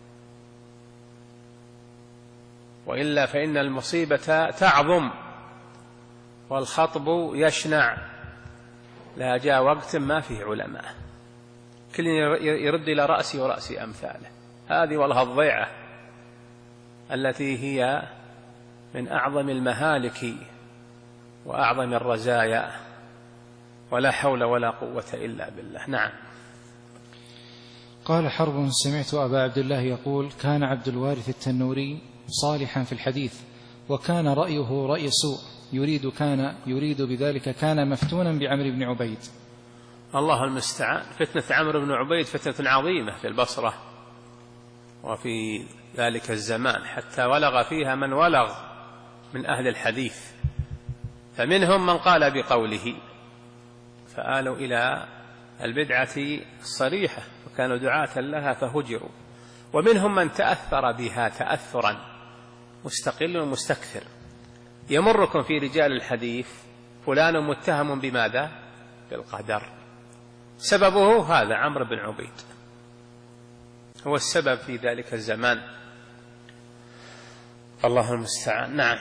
Speaker 1: وإلا فإن المصيبة تعظم والخطب يشنع، لا جاء وقت ما فيه علماء، كل يرد إلى رأسي ورأس أمثاله. هذه والله الضيعة التي هي من أعظم المهالك وأعظم الرزايا، ولا حول ولا قوة إلا بالله. نعم.
Speaker 2: قال حرب: سمعت أبا عبد الله يقول: كان عبد الوارث التنوري صالحا في الحديث، وكان رأيه رأي سوء، يريد كان يريد بذلك كان مفتونا بعمرو بن عبيد.
Speaker 1: الله المستعان. فتنة عمرو بن عبيد فتنة عظيمة في البصرة وفي ذلك الزمان، حتى ولغ فيها من ولغ من أهل الحديث، فمنهم من قال بقوله فآلوا إلى البدعة الصريحة وكانوا دعاة لها فهجروا، ومنهم من تأثر بها تأثرا مستقل ومستكثر. يمركم في رجال الحديث فلان متهم بماذا؟ بالقدر، سببه هذا عمرو بن عبيد، هو السبب في ذلك الزمان. الله المستعان. نعم.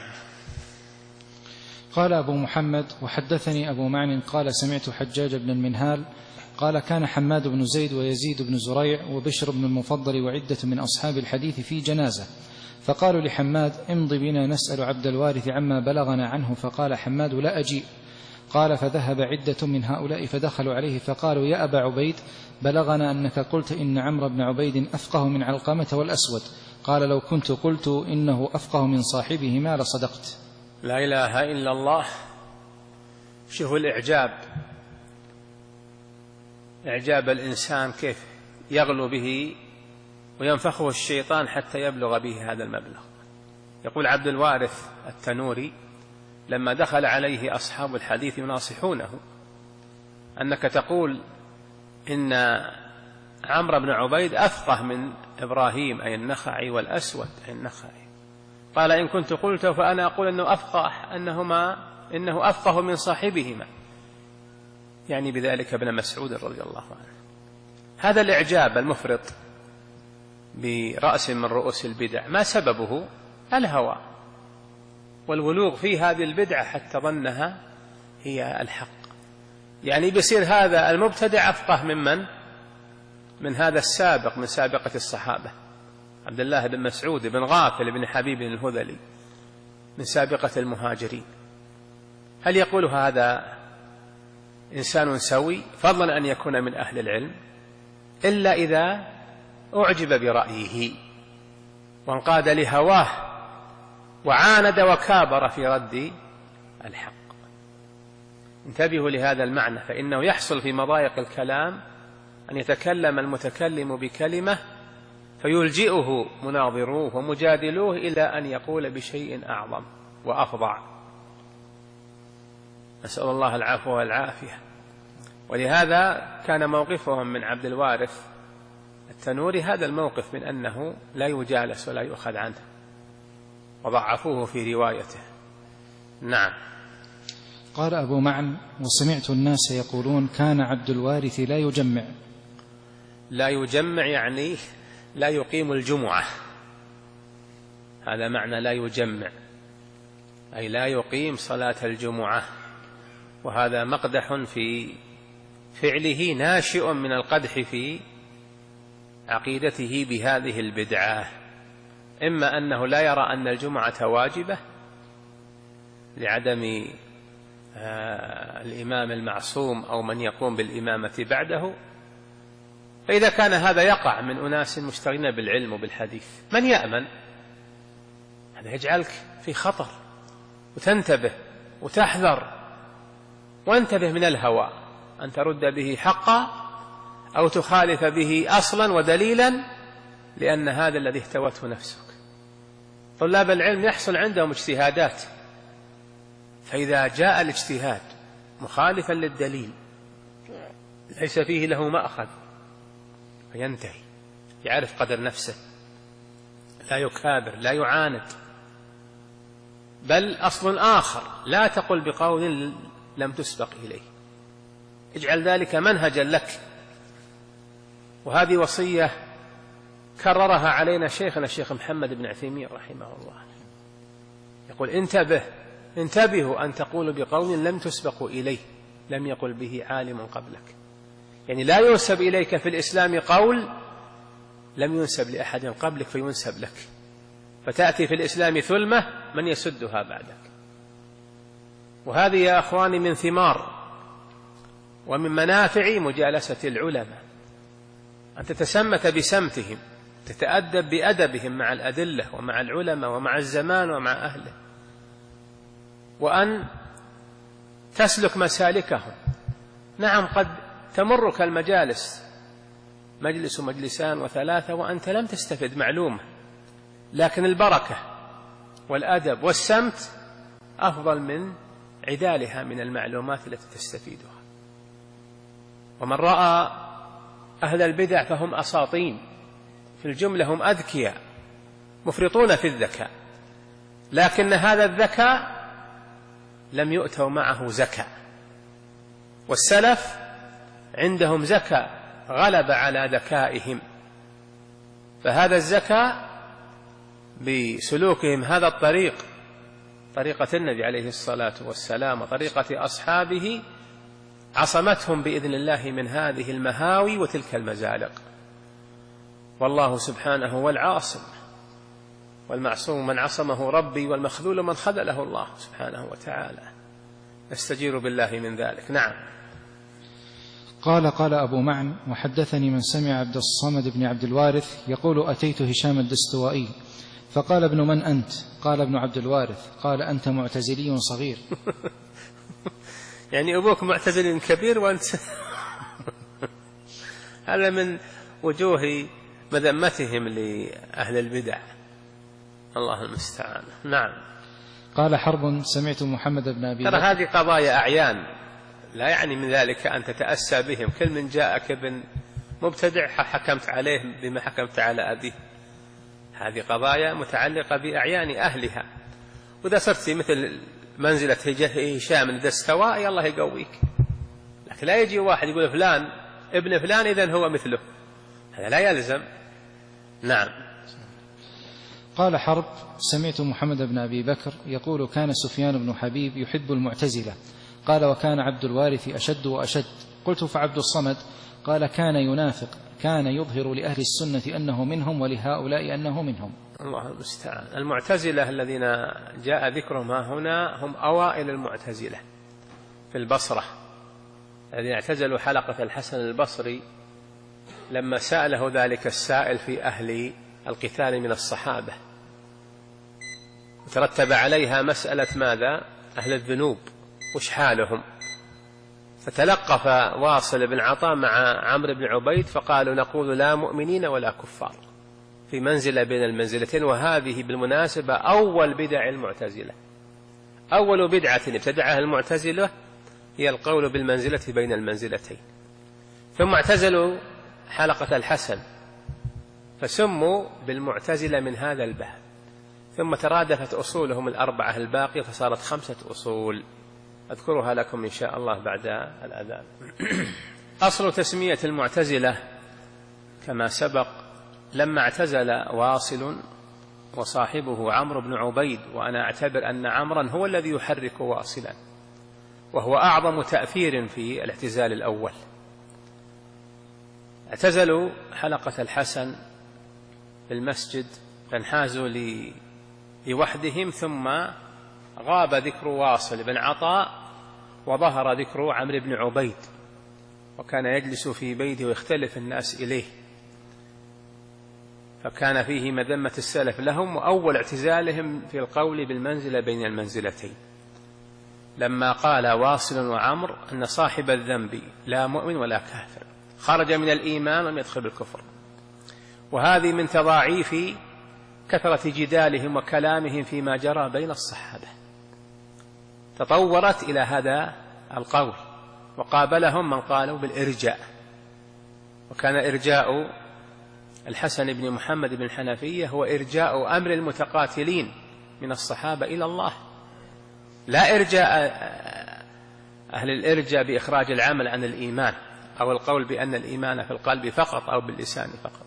Speaker 2: قال أبو محمد: وحدثني أبو معن قال: سمعت حجاج بن المنهال قال: كان حماد بن زيد ويزيد بن زريع وبشر بن المفضل وعدة من أصحاب الحديث في جنازة، فقالوا لحماد: امض بنا نسأل عبد الوارث عما بلغنا عنه، فقال حماد: لا أجيء. قال: فذهب عدة من هؤلاء فدخلوا عليه فقالوا: يا أبا عبيد، بلغنا أنك قلت إن عمرو بن عبيد أفقه من علقمة والأسود. قال: لو كنت قلت إنه أفقه من صاحبهما لصدقت.
Speaker 1: لا إله إلا الله. شوفوا الإعجاب إعجاب الإنسان كيف يغلو به وينفخه الشيطان حتى يبلغ به هذا المبلغ. يقول عبد الوارث التنوري لما دخل عليه أصحاب الحديث يناصحونه: أنك تقول إن عمرو بن عبيد أفقه من إبراهيم أي النخعي والأسود أي النخعي. قال: إن كنت قلته فأنا أقول أنه أفقه أنهما إنه أفقه من صاحبهما، يعني بذلك ابن مسعود رضي الله عنه. هذا الإعجاب المفرط برأس من رؤوس البدع ما سببه؟ الهوى والولوغ في هذه البدعة حتى ظنها هي الحق. يعني بيصير هذا المبتدع أفقه ممن من هذا السابق من سابقة الصحابة، عبد الله بن مسعود بن غافل بن حبيب الهذلي من سابقة المهاجرين. هل يقول هذا إنسان سوي فضلا أن يكون من أهل العلم؟ إلا إذا أعجب برأيه وانقاد لهواه وعاند وكابر في رد الحق. انتبهوا لهذا المعنى، فإنه يحصل في مضايق الكلام أن يتكلم المتكلم بكلمة فيلجئه مناظروه ومجادلوه إلى أن يقول بشيء أعظم وأفظع، نسأل الله العفو والعافية. ولهذا كان موقفهم من عبد الوارث التنوري هذا الموقف من أنه لا يجالس ولا يؤخذ عنه، وضعفوه في روايته. نعم.
Speaker 2: قال أبو معن: وسمعت الناس يقولون كان عبد الوارث لا يجمع.
Speaker 1: لا يجمع يعني لا يقيم الجمعة، هذا معنى لا يجمع، أي لا يقيم صلاة الجمعة. وهذا مقدح في فعله ناشئ من القدح في عقيدته بهذه البدعة، إما أنه لا يرى أن الجمعة واجبة لعدم آه الإمام المعصوم أو من يقوم بالإمامة بعده. فإذا كان هذا يقع من أناس مشتغلين بالعلم وبالحديث من يأمن؟ هذا يجعلك في خطر، وتنتبه وتحذر، وانتبه من الهوى أن ترد به حقا أو تخالف به أصلا ودليلا، لأن هذا الذي اهتوته نفسك. طلاب العلم يحصل عندهم اجتهادات، فإذا جاء الاجتهاد مخالفا للدليل ليس فيه له مأخذ فينتهي، يعرف قدر نفسه، لا يكابر لا يعاند. بل أصل آخر: لا تقل بقول لم تسبق إليه، اجعل ذلك منهجا لك. وهذه وصية كررها علينا شيخنا الشيخ محمد بن عثيمين رحمه الله، يقول: انتبه انتبهوا أن تقولوا بقول لم تسبقوا إليه، لم يقل به عالم قبلك. يعني لا ينسب إليك في الإسلام قول لم ينسب لأحد قبلك فينسب لك، فتأتي في الإسلام ثلمة من يسدها بعدك. وهذه يا أخواني من ثمار ومن منافع مجالسة العلماء، أن تتسمت بسمتهم، تتأدب بأدبهم مع الأدلة ومع العلماء ومع الزمان ومع أهله، وأن تسلك مسالكهم. نعم قد تمرك المجالس مجلس ومجلسان وثلاثة وأنت لم تستفد معلومة، لكن البركة والأدب والسمت أفضل من عدالها من المعلومات التي تستفيدها. ومن رأى أهل البدع فهم أساطين، في الجملة هم أذكياء مفرطون في الذكاء، لكن هذا الذكاء لم يؤتوا معه زكاة. والسلف عندهم زكاة غلب على ذكائهم، فهذا الزكاة بسلوكهم هذا الطريق، طريقة النبي عليه الصلاة والسلام وطريقة أصحابه، عصمتهم بإذن الله من هذه المهاوي وتلك المزالق. والله سبحانه هو العاصم، والمعصوم من عصمه ربي، والمخذول من خذله الله سبحانه وتعالى، نستجير بالله من ذلك. نعم.
Speaker 2: قال قال أبو معن: وحدثني من سمع عبد الصمد بن عبد الوارث يقول: أتيت هشام الدستوائي فقال: ابن من أنت؟ قال: ابن عبد الوارث. قال: أنت معتزلي صغير.
Speaker 1: يعني أبوك معتزلي كبير وأنت هذا من وجوه مذمتهم لأهل البدع، الله المستعان. نعم.
Speaker 2: قال حرب سمعت محمد بن أبي
Speaker 1: ترى هذه قضايا أعيان، لا يعني من ذلك أن تتأسى بهم، كل من جاءك ابن مبتدع حكمت عليه بما حكمت على أبيه. هذه قضايا متعلقة بأعيان أهلها، وإذا صرت مثل منزلة هشام الدستوائي الله يقويك، لكن لا يجي واحد يقول فلان ابن فلان إذن هو مثله، هذا لا يلزم. نعم.
Speaker 2: قال حرب سمعت محمد بن أبي بكر يقول كان سفيان بن حبيب يحب المعتزلة. قال وكان عبد الوارث أشد وأشد. قلت فعبد الصمد؟ قال كان ينافق، كان يظهر لأهل السنة أنه منهم ولهؤلاء أنه منهم.
Speaker 1: الله المستعان. المعتزلة الذين جاء ذكرهم هنا هم أوائل المعتزلة في البصرة، الذين اعتزلوا حلقة الحسن البصري لما سأله ذلك السائل في أهل القتال من الصحابة، وترتب عليها مسألة ماذا؟ أهل الذنوب وش حالهم؟ فتلقف واصل بن عطاء مع عمرو بن عبيد فقالوا نقول لا مؤمنين ولا كفار، في منزلة بين المنزلتين. وهذه بالمناسبة أول بدع المعتزلة، أول بدعة ابتدعها المعتزلة هي القول بالمنزلة بين المنزلتين، ثم اعتزلوا حلقة الحسن فسموا بالمعتزلة من هذا الباب، ثم ترادفت أصولهم الأربعة الباقية فصارت خمسة أصول أذكرها لكم إن شاء الله بعد الأذان. أصل تسمية المعتزلة كما سبق لما اعتزل واصل وصاحبه عمرو بن عبيد، وأنا أعتبر أن عمرا هو الذي يحرك واصلا، وهو أعظم تأثير في الاعتزال الأول. اعتزلوا حلقة الحسن في المسجد فانحازوا لوحدهم، ثم غاب ذكر واصل بن عطاء وظهر ذكر عمرو بن عبيد، وكان يجلس في بيته ويختلف الناس إليه، فكان فيه مذمة السلف لهم، وأول اعتزالهم في القول بالمنزلة بين المنزلتين لما قال واصل وعمر أن صاحب الذنب لا مؤمن ولا كافر، خرج من الإيمان ولم يدخل بالكفر. وهذه من تضاعيف كثرة جدالهم وكلامهم فيما جرى بين الصحابة، تطورت إلى هذا القول، وقابلهم من قالوا بالإرجاء، وكان إرجاء الحسن بن محمد بن الحنفية هو إرجاء أمر المتقاتلين من الصحابة إلى الله، لا إرجاء أهل الإرجاء بإخراج العمل عن الإيمان أو القول بأن الإيمان في القلب فقط أو باللسان فقط.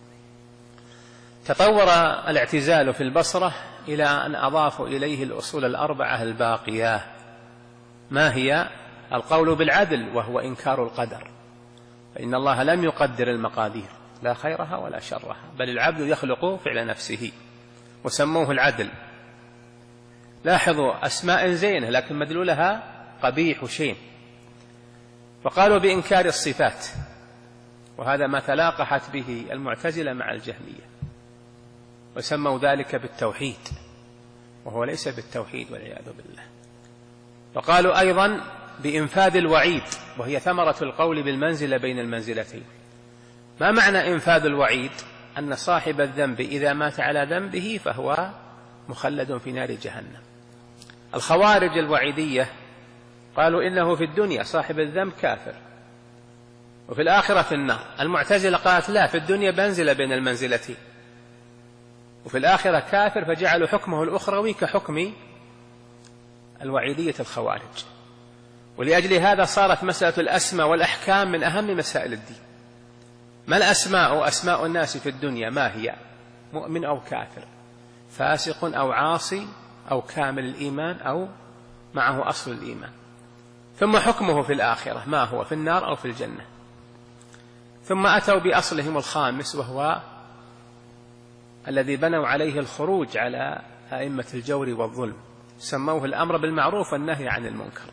Speaker 1: تطور الاعتزال في البصرة إلى أن أضافوا إليه الأصول الأربعة الباقية، ما هي؟ القول بالعدل وهو إنكار القدر، فإن الله لم يقدر المقادير لا خيرها ولا شرها، بل العبد يخلق فعل نفسه، وسموه العدل. لاحظوا أسماء زينة لكن مدلولها قبيح شين. وقالوا بإنكار الصفات، وهذا ما تلاقحت به المعتزلة مع الجهمية، وسموا ذلك بالتوحيد وهو ليس بالتوحيد والعياذ بالله. وقالوا أيضا بإنفاذ الوعيد، وهي ثمرة القول بالمنزلة بين المنزلتين. ما معنى إنفاذ الوعيد؟ أن صاحب الذنب إذا مات على ذنبه فهو مخلد في نار جهنم. الخوارج الوعيدية قالوا إنه في الدنيا صاحب الذنب كافر وفي الآخرة في النار. المعتزلة قالت لا، في الدنيا منزلة بين المنزلتين وفي الآخرة كافر، فجعلوا حكمه الأخروي كحكم الوعيدية الخوارج. ولأجل هذا صارت مسألة الأسماء والأحكام من أهم مسائل الدين. ما الأسماء؟ أسماء الناس في الدنيا ما هي؟ مؤمن أو كافر، فاسق أو عاصي، أو كامل الإيمان أو معه أصل الإيمان. ثم حكمه في الآخرة ما هو؟ في النار أو في الجنة. ثم أتوا بأصلهم الخامس وهو الذي بنوا عليه الخروج على أئمة الجور والظلم، سموه الأمر بالمعروف والنهي عن المنكر.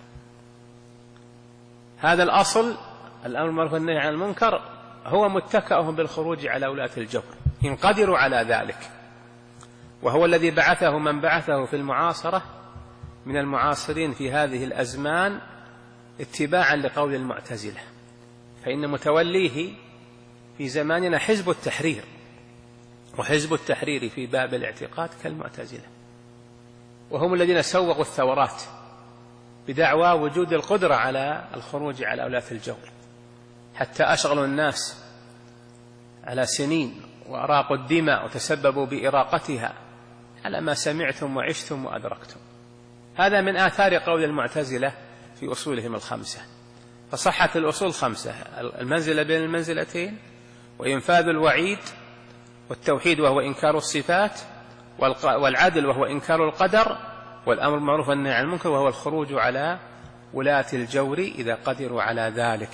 Speaker 1: هذا الأصل الأمر بالمعروف والنهي عن المنكر هو متكأهم بالخروج على ولاة الجور إن قدروا على ذلك، وهو الذي بعثه من بعثه في المعاصرة من المعاصرين في هذه الأزمان اتباعا لقول المعتزلة، فإن متوليه في زماننا حزب التحرير، وحزب التحرير في باب الاعتقاد كالمعتزلة، وهم الذين سوغوا الثورات بدعوى وجود القدرة على الخروج على ولاة الجور، حتى أشغلوا الناس على سنين وأراقوا الدماء وتسببوا بإراقتها على ما سمعتم وعشتم وأدركتم. هذا من آثار قول المعتزلة في أصولهم الخمسة. فصحت الأصول خمسة: المنزلة بين المنزلتين، وإنفاذ الوعيد، والتوحيد وهو إنكار الصفات، والعدل وهو إنكار القدر، والأمر بالمعروف والنهي عن المنكر وهو الخروج على ولاة الجور إذا قدروا على ذلك.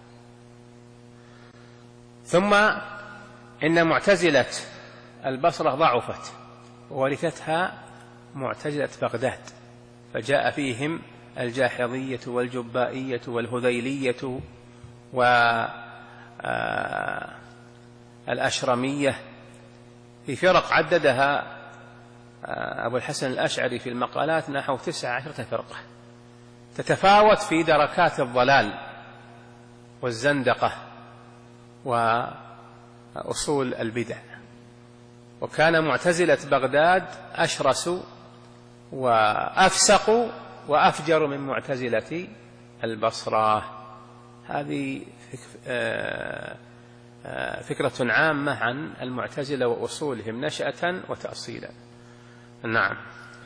Speaker 1: ثم إن معتزلة البصرة ضعفت وورثتها معتزلة بغداد، فجاء فيهم الجاحظية والجبائية والهذيلية والأشرمية في فرق عددها أبو الحسن الأشعري في المقالات نحو تسعة عشرة فرقة، تتفاوت في دركات الضلال والزندقة وأصول البدع. وكان معتزلة بغداد أشرس وأفسق وأفجر من معتزلة البصرة. هذه فكرة عامة عن المعتزلة وأصولهم نشأة وتأصيلا. نعم.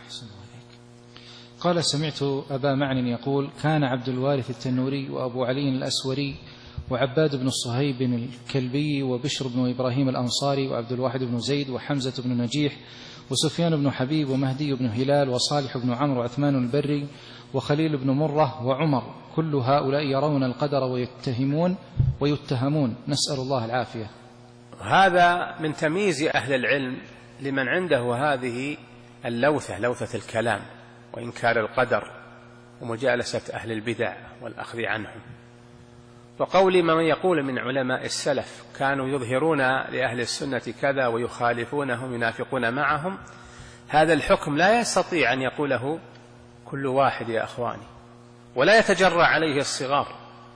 Speaker 2: قال: سمعت أبا معن يقول: كان عبد الوارث التنوري وأبو علي الأسوري وعباد بن الصهيب الكلبي وبشر بن إبراهيم الأنصاري وعبد الواحد بن زيد وحمزة بن نجيح وسفيان بن حبيب ومهدي بن هلال وصالح بن عمرو وعثمان البري وخليل بن مرة وعمر، كل هؤلاء يرون القدر ويتهمون ويتهمون، نسأل الله العافية.
Speaker 1: هذا من تمييز أهل العلم لمن عنده هذه اللوثة، لوثة الكلام وإنكار القدر ومجالسة أهل البدع والأخذ عنهم. وقول من يقول من علماء السلف كانوا يظهرون لأهل السنة كذا ويخالفونهم ينافقون معهم، هذا الحكم لا يستطيع أن يقوله كل واحد يا أخواني، ولا يتجرأ عليه الصغار،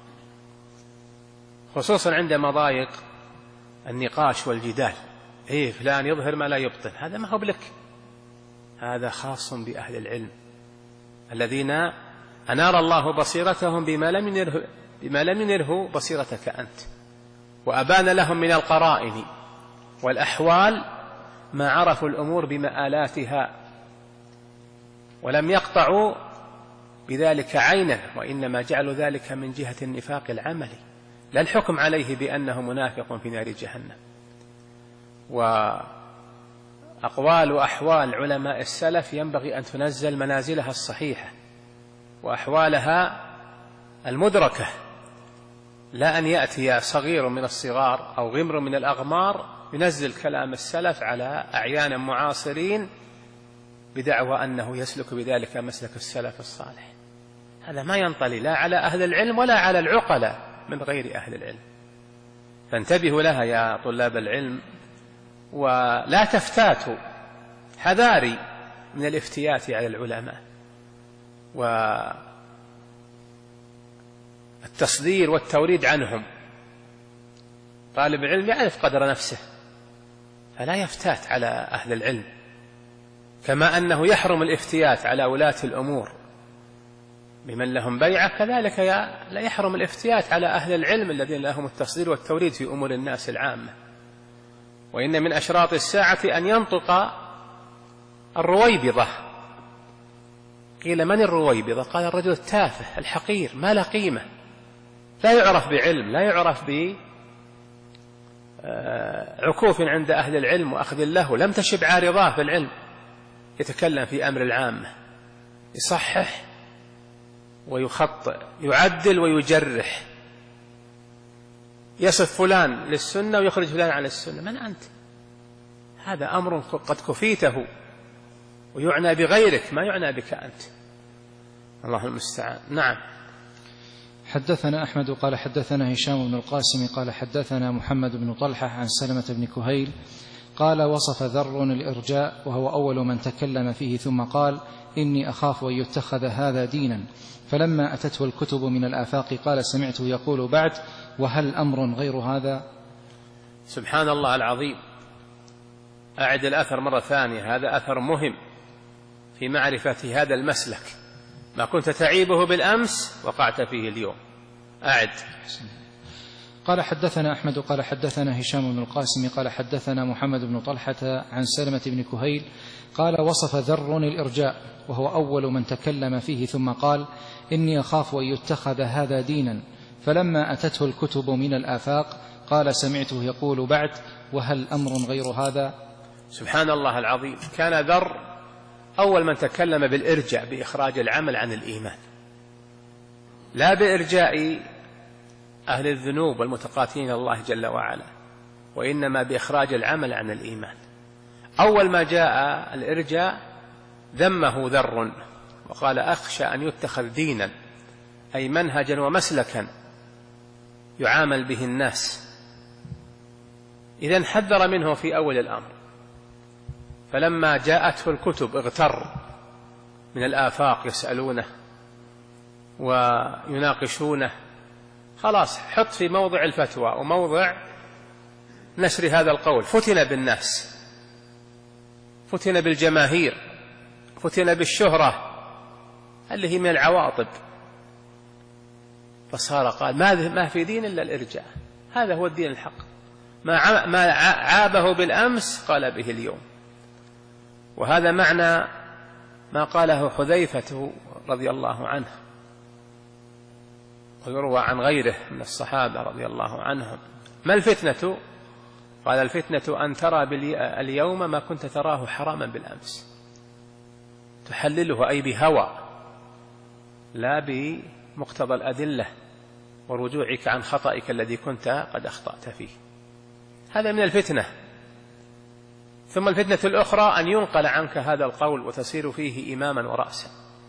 Speaker 1: خصوصا عند مضايق النقاش والجدال. إيه فلان يظهر ما لا يبطن، هذا ما هو بلك، هذا خاص بأهل العلم الذين أنار الله بصيرتهم بما لم ينره, بما لم ينره بصيرتك أنت، وأبان لهم من القرائن والأحوال ما عرفوا الأمور بمآلاتها، ولم يقطعوا بذلك عينا، وإنما جعلوا ذلك من جهة النفاق العملي، لا الحكم عليه بأنه منافق في نار جهنم. وأقوال وأحوال علماء السلف ينبغي أن تنزل منازلها الصحيحة وأحوالها المدركة، لا أن يأتي صغير من الصغار أو غمر من الأغمار ينزل كلام السلف على أعيان معاصرين بدعوى أنه يسلك بذلك مسلك السلف الصالح. هذا ما ينطلي لا على أهل العلم ولا على العقلاء من غير أهل العلم، فانتبهوا لها يا طلاب العلم، ولا تفتاتوا، حذاري من الافتيات على العلماء والتصدير والتوريد عنهم. طالب العلم يعرف قدر نفسه فلا يفتات على أهل العلم، كما أنه يحرم الافتيات على ولاة الأمور بمن لهم بيعة، كذلك لا يحرم الافتيات على أهل العلم الذين لهم التصدير والتوريد في أمور الناس العامة. وإن من أشراط الساعة أن ينطق الرويبضة. قيل: من الرويبضة؟ قال: الرجل التافه الحقير ما لا قيمة، لا يعرف بعلم، لا يعرف بعكوف عند أهل العلم وأخذ له، لم تشب عارضاه في العلم، يتكلم في أمر العامة، يصحح ويخطئ، يعدل ويجرح، يصف فلان للسنة ويخرج فلان عن السنة. من أنت؟ هذا أمر قد كفيته ويعنى بغيرك ما يعنى بك أنت، الله المستعان. نعم.
Speaker 2: حدثنا أحمد قال حدثنا هشام بن القاسم قال حدثنا محمد بن طلحة عن سلمة بن كهيل قال: وصف ذر الإرجاء وهو أول من تكلم فيه، ثم قال: إني أخاف أن يتخذ هذا دينا. فلما أتته الكتب من الآفاق قال: سمعته يقول بعد: وهل أمر غير هذا؟
Speaker 1: سبحان الله العظيم. أعد الأثر مرة ثانية، هذا أثر مهم في معرفة هذا المسلك، ما كنت تعيبه بالأمس وقعت فيه اليوم. أعد.
Speaker 2: قال حدثنا أحمد قال حدثنا هشام بن القاسم قال حدثنا محمد بن طلحة عن سلمة بن كهيل قال وصف ذر الإرجاء وهو أول من تكلم فيه، ثم قال إني أخاف أن يتخذ هذا دينا، فلما أتته الكتب من الآفاق قال سمعته يقول بعد وهل أمر غير هذا.
Speaker 1: سبحان الله العظيم. كان ذر أول من تكلم بالإرجاء، بإخراج العمل عن الإيمان، لا بإرجاء أهل الذنوب والمتقاتلين الله جل وعلا، وإنما بإخراج العمل عن الإيمان. أول ما جاء الإرجاء ذمه ذر وقال أخشى أن يتخذ دينا، أي منهجا ومسلكا يعامل به الناس. إذن حذر منه في أول الأمر، فلما جاءته الكتب اغتر من الآفاق، يسألونه ويناقشونه، خلاص حط في موضع الفتوى وموضع نشر هذا القول. فتن بالناس، فتن بالجماهير، فتن بالشهرة اللي هي من العواطب، فصار قال ما في دين إلا الإرجاء، هذا هو الدين الحق. ما عابه بالأمس قال به اليوم. وهذا معنى ما قاله حذيفة رضي الله عنه، ويروى عن غيره من الصحابة رضي الله عنهم. ما الفتنة؟ قال الفتنة أن ترى اليوم ما كنت تراه حراما بالأمس، تحلله أي بهوى لا بمقتضى الأدلة ورجوعك عن خطأك الذي كنت قد أخطأت فيه. هذا من الفتنة. ثم الفتنة الأخرى أن ينقل عنك هذا القول وتصير فيه إماما ورأسا،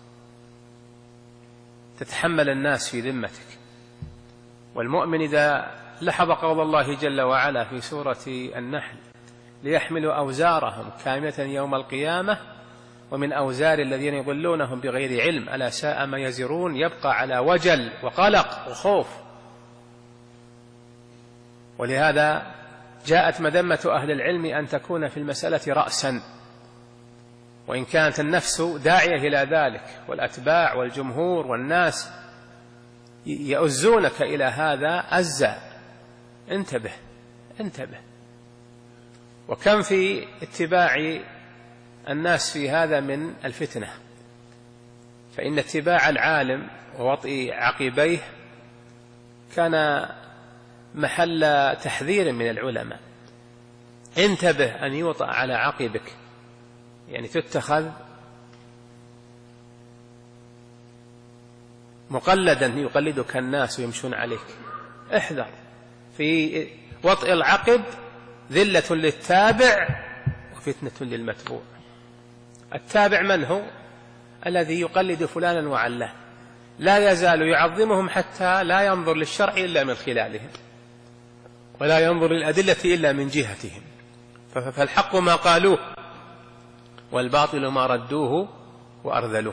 Speaker 1: تتحمل الناس في ذمتك. والمؤمن إذا لحظ قول الله جل وعلا في سورة النحل ليحملوا أوزارهم كاملة يوم القيامة ومن أوزار الذين يضلونهم بغير علم ألا ساء ما يزرون، يبقى على وجل وقلق وخوف. ولهذا جاءت مذمة أهل العلم أن تكون في المسألة رأسا، وإن كانت النفس داعية إلى ذلك والأتباع والجمهور والناس يؤزونك إلى هذا أزا، انتبه انتبه. وكم في اتباع الناس في هذا من الفتنة، فإن اتباع العالم ووطئ عقبيه كان محل تحذير من العلماء. انتبه أن يوطأ على عقبك، يعني تتخذ مقلدا يقلدك الناس ويمشون عليك. احذر، في وطئ العقب ذلة للتابع وفتنة للمتبوع. التابع من هو؟ الذي يقلد فلانا وعلان، لا يزال يعظمهم حتى لا ينظر للشرع إلا من خلالهم، ولا ينظر للأدلة إلا من جهتهم. فالحق ما قالوه والباطل ما ردوه وأرذلوه.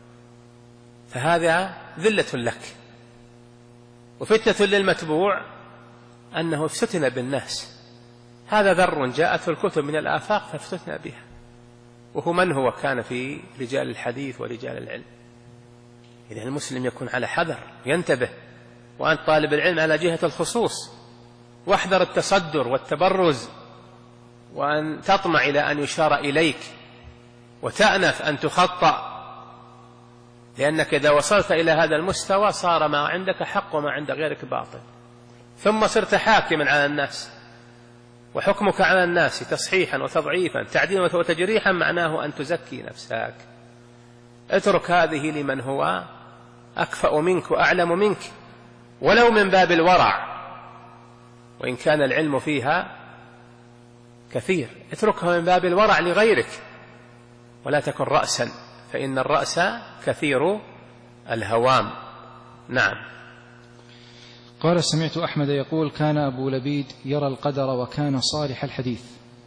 Speaker 1: فهذا ذلة لك. وفتنة للمتبوع أنه افتتن بالناس. هذا ذر جاءته الكتب من الآفاق فافتتن بها، وهو من هو؟ كان في رجال الحديث ورجال العلم. إذا المسلم يكون على حذر، ينتبه، وأنت طالب العلم على جهة الخصوص، واحذر التصدر والتبرز، وأن تطمع إلى أن يشار إليك، وتأنف أن تخطأ، لأنك إذا وصلت إلى هذا المستوى صار ما عندك حق وما عند غيرك باطل، ثم صرت حاكما على الناس، وحكمك على الناس تصحيحا وتضعيفا تعديلا وتجريحا معناه أن تزكي نفسك. اترك هذه لمن هو أكفأ منك وأعلم منك، ولو من باب الورع، وإن كان العلم فيها كثير، اتركها من باب الورع لغيرك، ولا تكن رأسا، فإن الرأس كثير الهوام. نعم.
Speaker 2: قال سمعت أحمد يقول كان أبو لبيد يرى القدر وكان صالح الحديث.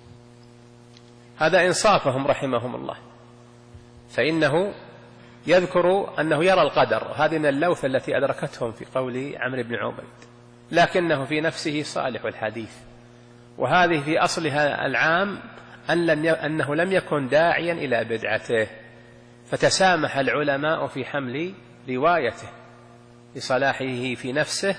Speaker 1: هذا إنصافهم رحمهم الله، فإنه يذكر أنه يرى القدر، هذه من اللوثة التي أدركتهم في قول عمرو بن عبيد، لكنه في نفسه صالح الحديث، وهذه في أصلها العام أن لم ي... أنه لم يكن داعيا إلى بدعته، فتسامح العلماء في حمل روايته لصلاحه في نفسه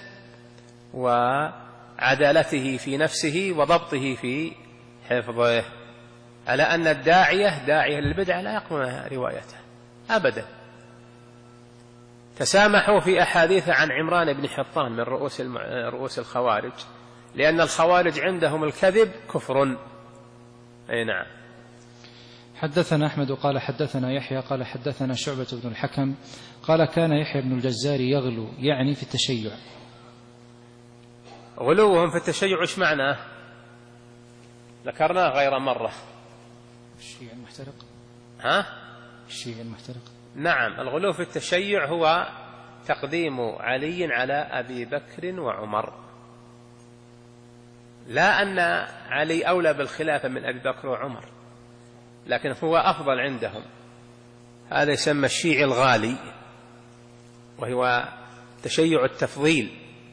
Speaker 1: وعدالته في نفسه وضبطه في حفظه، على أن الداعية داعية للبدعة لا يقبل روايته أبدا. تسامحوا في أحاديث عن عمران بن حطان من رؤوس, الم... رؤوس الخوارج، لأن الخوارج عندهم الكذب كفر. أي نعم.
Speaker 2: حدثنا أحمد قال حدثنا يحيى قال حدثنا شعبة بن الحكم قال كان يحيى بن الجزار يغلو، يعني في التشيع.
Speaker 1: غلوهم في التشيع ايش معناه؟ ذكرناه غير مرة.
Speaker 2: الشيء المحترق.
Speaker 1: ها؟
Speaker 2: الشيء المحترق.
Speaker 1: نعم، الغلو في التشيع هو تقديم علي على أبي بكر وعمر، لا أن علي أولى بالخلافة من أبي بكر وعمر، لكن هو أفضل عندهم. هذا يسمى الشيعي الغالي، وهو تشيع التفضيل.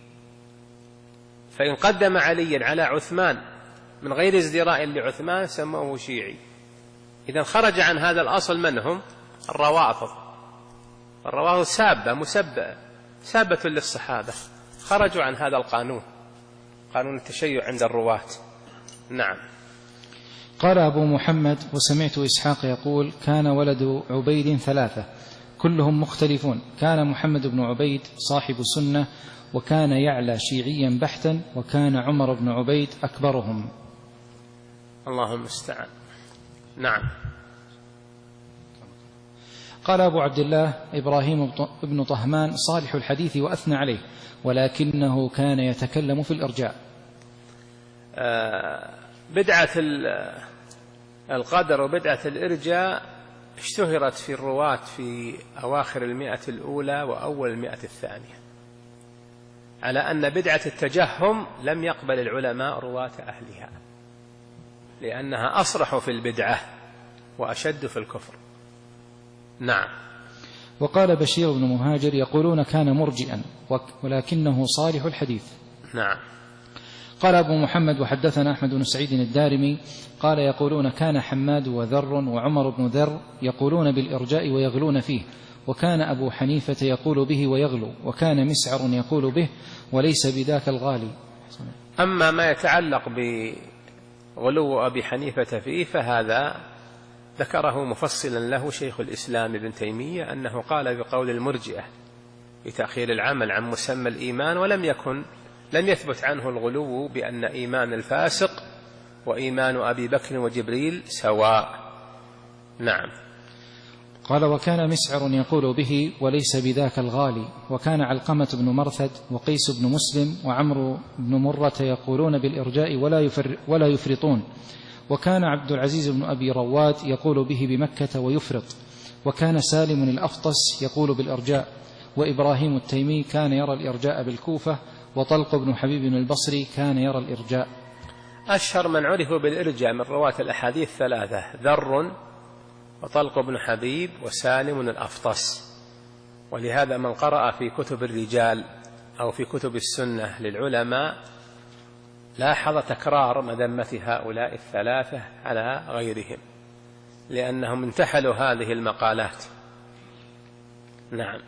Speaker 1: فإن قدم عليا على عثمان من غير ازدراء لعثمان سموه شيعي. إذا خرج عن هذا الأصل من هم؟ الروافض. الروافض سابة مسبة سابة للصحابة، خرجوا عن هذا القانون، قانون التشيع عند الرواة. نعم.
Speaker 2: قال أبو محمد وسمعت إسحاق يقول كان ولد عبيد ثلاثة كلهم مختلفون، كان محمد بن عبيد صاحب سنة، وكان يعلى شيعيا بحتا، وكان عمر بن عبيد أكبرهم.
Speaker 1: اللهم استعان. نعم.
Speaker 2: قال أبو عبد الله إبراهيم بن طهمان صالح الحديث وأثنى عليه، ولكنه كان يتكلم في الإرجاء.
Speaker 1: آه بدعة القدر وبدعة الإرجاء اشتهرت في الرواة في أواخر المئة الأولى وأول المئة الثانية، على أن بدعة التجهم لم يقبل العلماء رواة أهلها، لأنها أصرح في البدعة وأشد في الكفر. نعم.
Speaker 2: وقال بشير بن مهاجر يقولون كان مرجئا ولكنه صالح الحديث.
Speaker 1: نعم.
Speaker 2: قال أبو محمد وحدثنا أحمد بن سعيد الدارمي قال يقولون كان حماد وذر وعمر بن ذر يقولون بالإرجاء ويغلون فيه، وكان أبو حنيفة يقول به ويغلو، وكان مسعر يقول به وليس بذاك الغالي.
Speaker 1: أما ما يتعلق بغلو أبي حنيفة فيه فهذا ذكره مفصلا له شيخ الإسلام ابن تيمية، أنه قال بقول المرجئة بتأخير العمل عن مسمى الإيمان، ولم يكن لم يثبت عنه الغلو بأن إيمان الفاسق وإيمان أبي بكر وجبريل سواء. نعم.
Speaker 2: قال وكان مسعر يقول به وليس بذاك الغالي، وكان علقمة بن مرثد وقيس بن مسلم وعمرو بن مرة يقولون بالإرجاء ولا, يفر ولا يفرطون، وكان عبد العزيز بن أبي رواد يقول به بمكة ويفرط، وكان سالم الأفطس يقول بالإرجاء، وإبراهيم التيمي كان يرى الإرجاء بالكوفة، وطلق بن حبيب البصري كان يرى الإرجاء.
Speaker 1: أشهر من عرفوا بالإرجاء من رواة الأحاديث ثلاثة: ذر وطلق بن حبيب وسالم الأفطس. ولهذا من قرأ في كتب الرجال أو في كتب السنة للعلماء لاحظ تكرار مذمة هؤلاء الثلاثة على غيرهم، لأنهم انتحلوا هذه المقالات. نعم.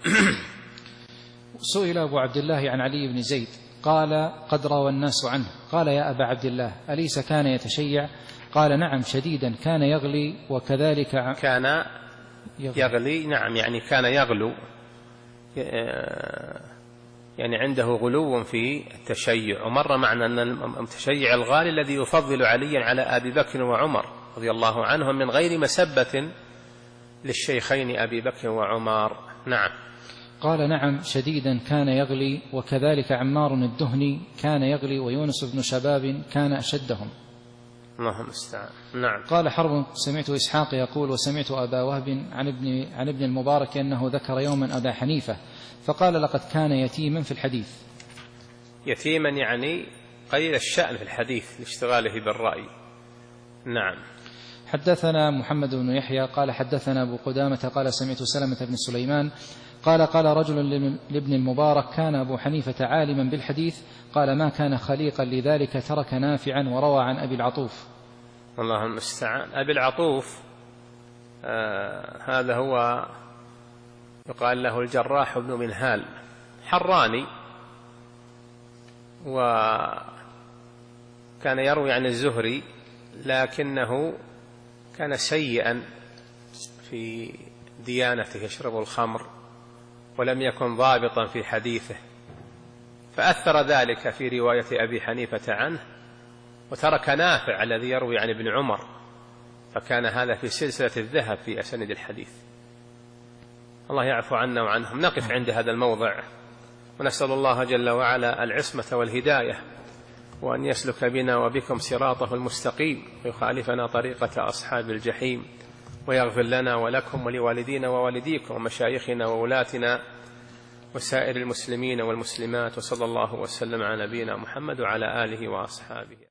Speaker 2: سئل أبو عبد الله عن علي بن زيد قال قد روى الناس عنه، قال يا أبا عبد الله أليس كان يتشيع؟ قال نعم شديدا، كان يغلي وكذلك ع...
Speaker 1: كان يغلي. يغلي نعم، يعني كان يغلو، يعني عنده غلو في التشيع. ومر معنا أن المتشيع الغالي الذي يفضل عليا على أبي بكر وعمر رضي الله عنهم من غير مسبة للشيخين أبي بكر وعمر. نعم.
Speaker 2: قال نعم شديدا كان يغلي، وكذلك عمار الدهني كان يغلي، ويونس بن شباب كان أشدهم.
Speaker 1: اللهم استعان. نعم.
Speaker 2: قال حرب سمعت إسحاق يقول وسمعت أبا وهب عن ابن, عن ابن المبارك أنه ذكر يوما أبا حنيفة فقال لقد كان يتيما في الحديث.
Speaker 1: يتيما يعني قليل الشأن في الحديث لاشتغاله بالرأي. نعم.
Speaker 2: حدثنا محمد بن يحيى قال حدثنا أبو قدامة قال سمعت سلمة بن سليمان قال قال رجل لابن المبارك كان أبو حنيفة عالما بالحديث قال ما كان خليقا لذلك ترك نافعا وروى عن أبي العطوف.
Speaker 1: الله المستعان. أبي العطوف آه هذا هو يقال له الجراح بن منهال، حراني، وكان يروي عن الزهري لكنه كان سيئا في ديانته، يشرب الخمر ولم يكن ضابطا في حديثه، فأثر ذلك في رواية أبي حنيفة عنه، وترك نافع الذي يروي عن ابن عمر، فكان هذا في سلسلة الذهب في أسانيد الحديث. الله يعفو عنا وعنهم. نقف عند هذا الموضع ونسأل الله جل وعلا العصمة والهداية، وأن يسلك بنا وبكم صراطه المستقيم، ويخالفنا طريقة أصحاب الجحيم، ويغفر لنا ولكم ولوالدينا ووالديكم ومشايخنا وولاتنا وسائر المسلمين والمسلمات، وصلى الله وسلم على نبينا محمد وعلى آله وأصحابه.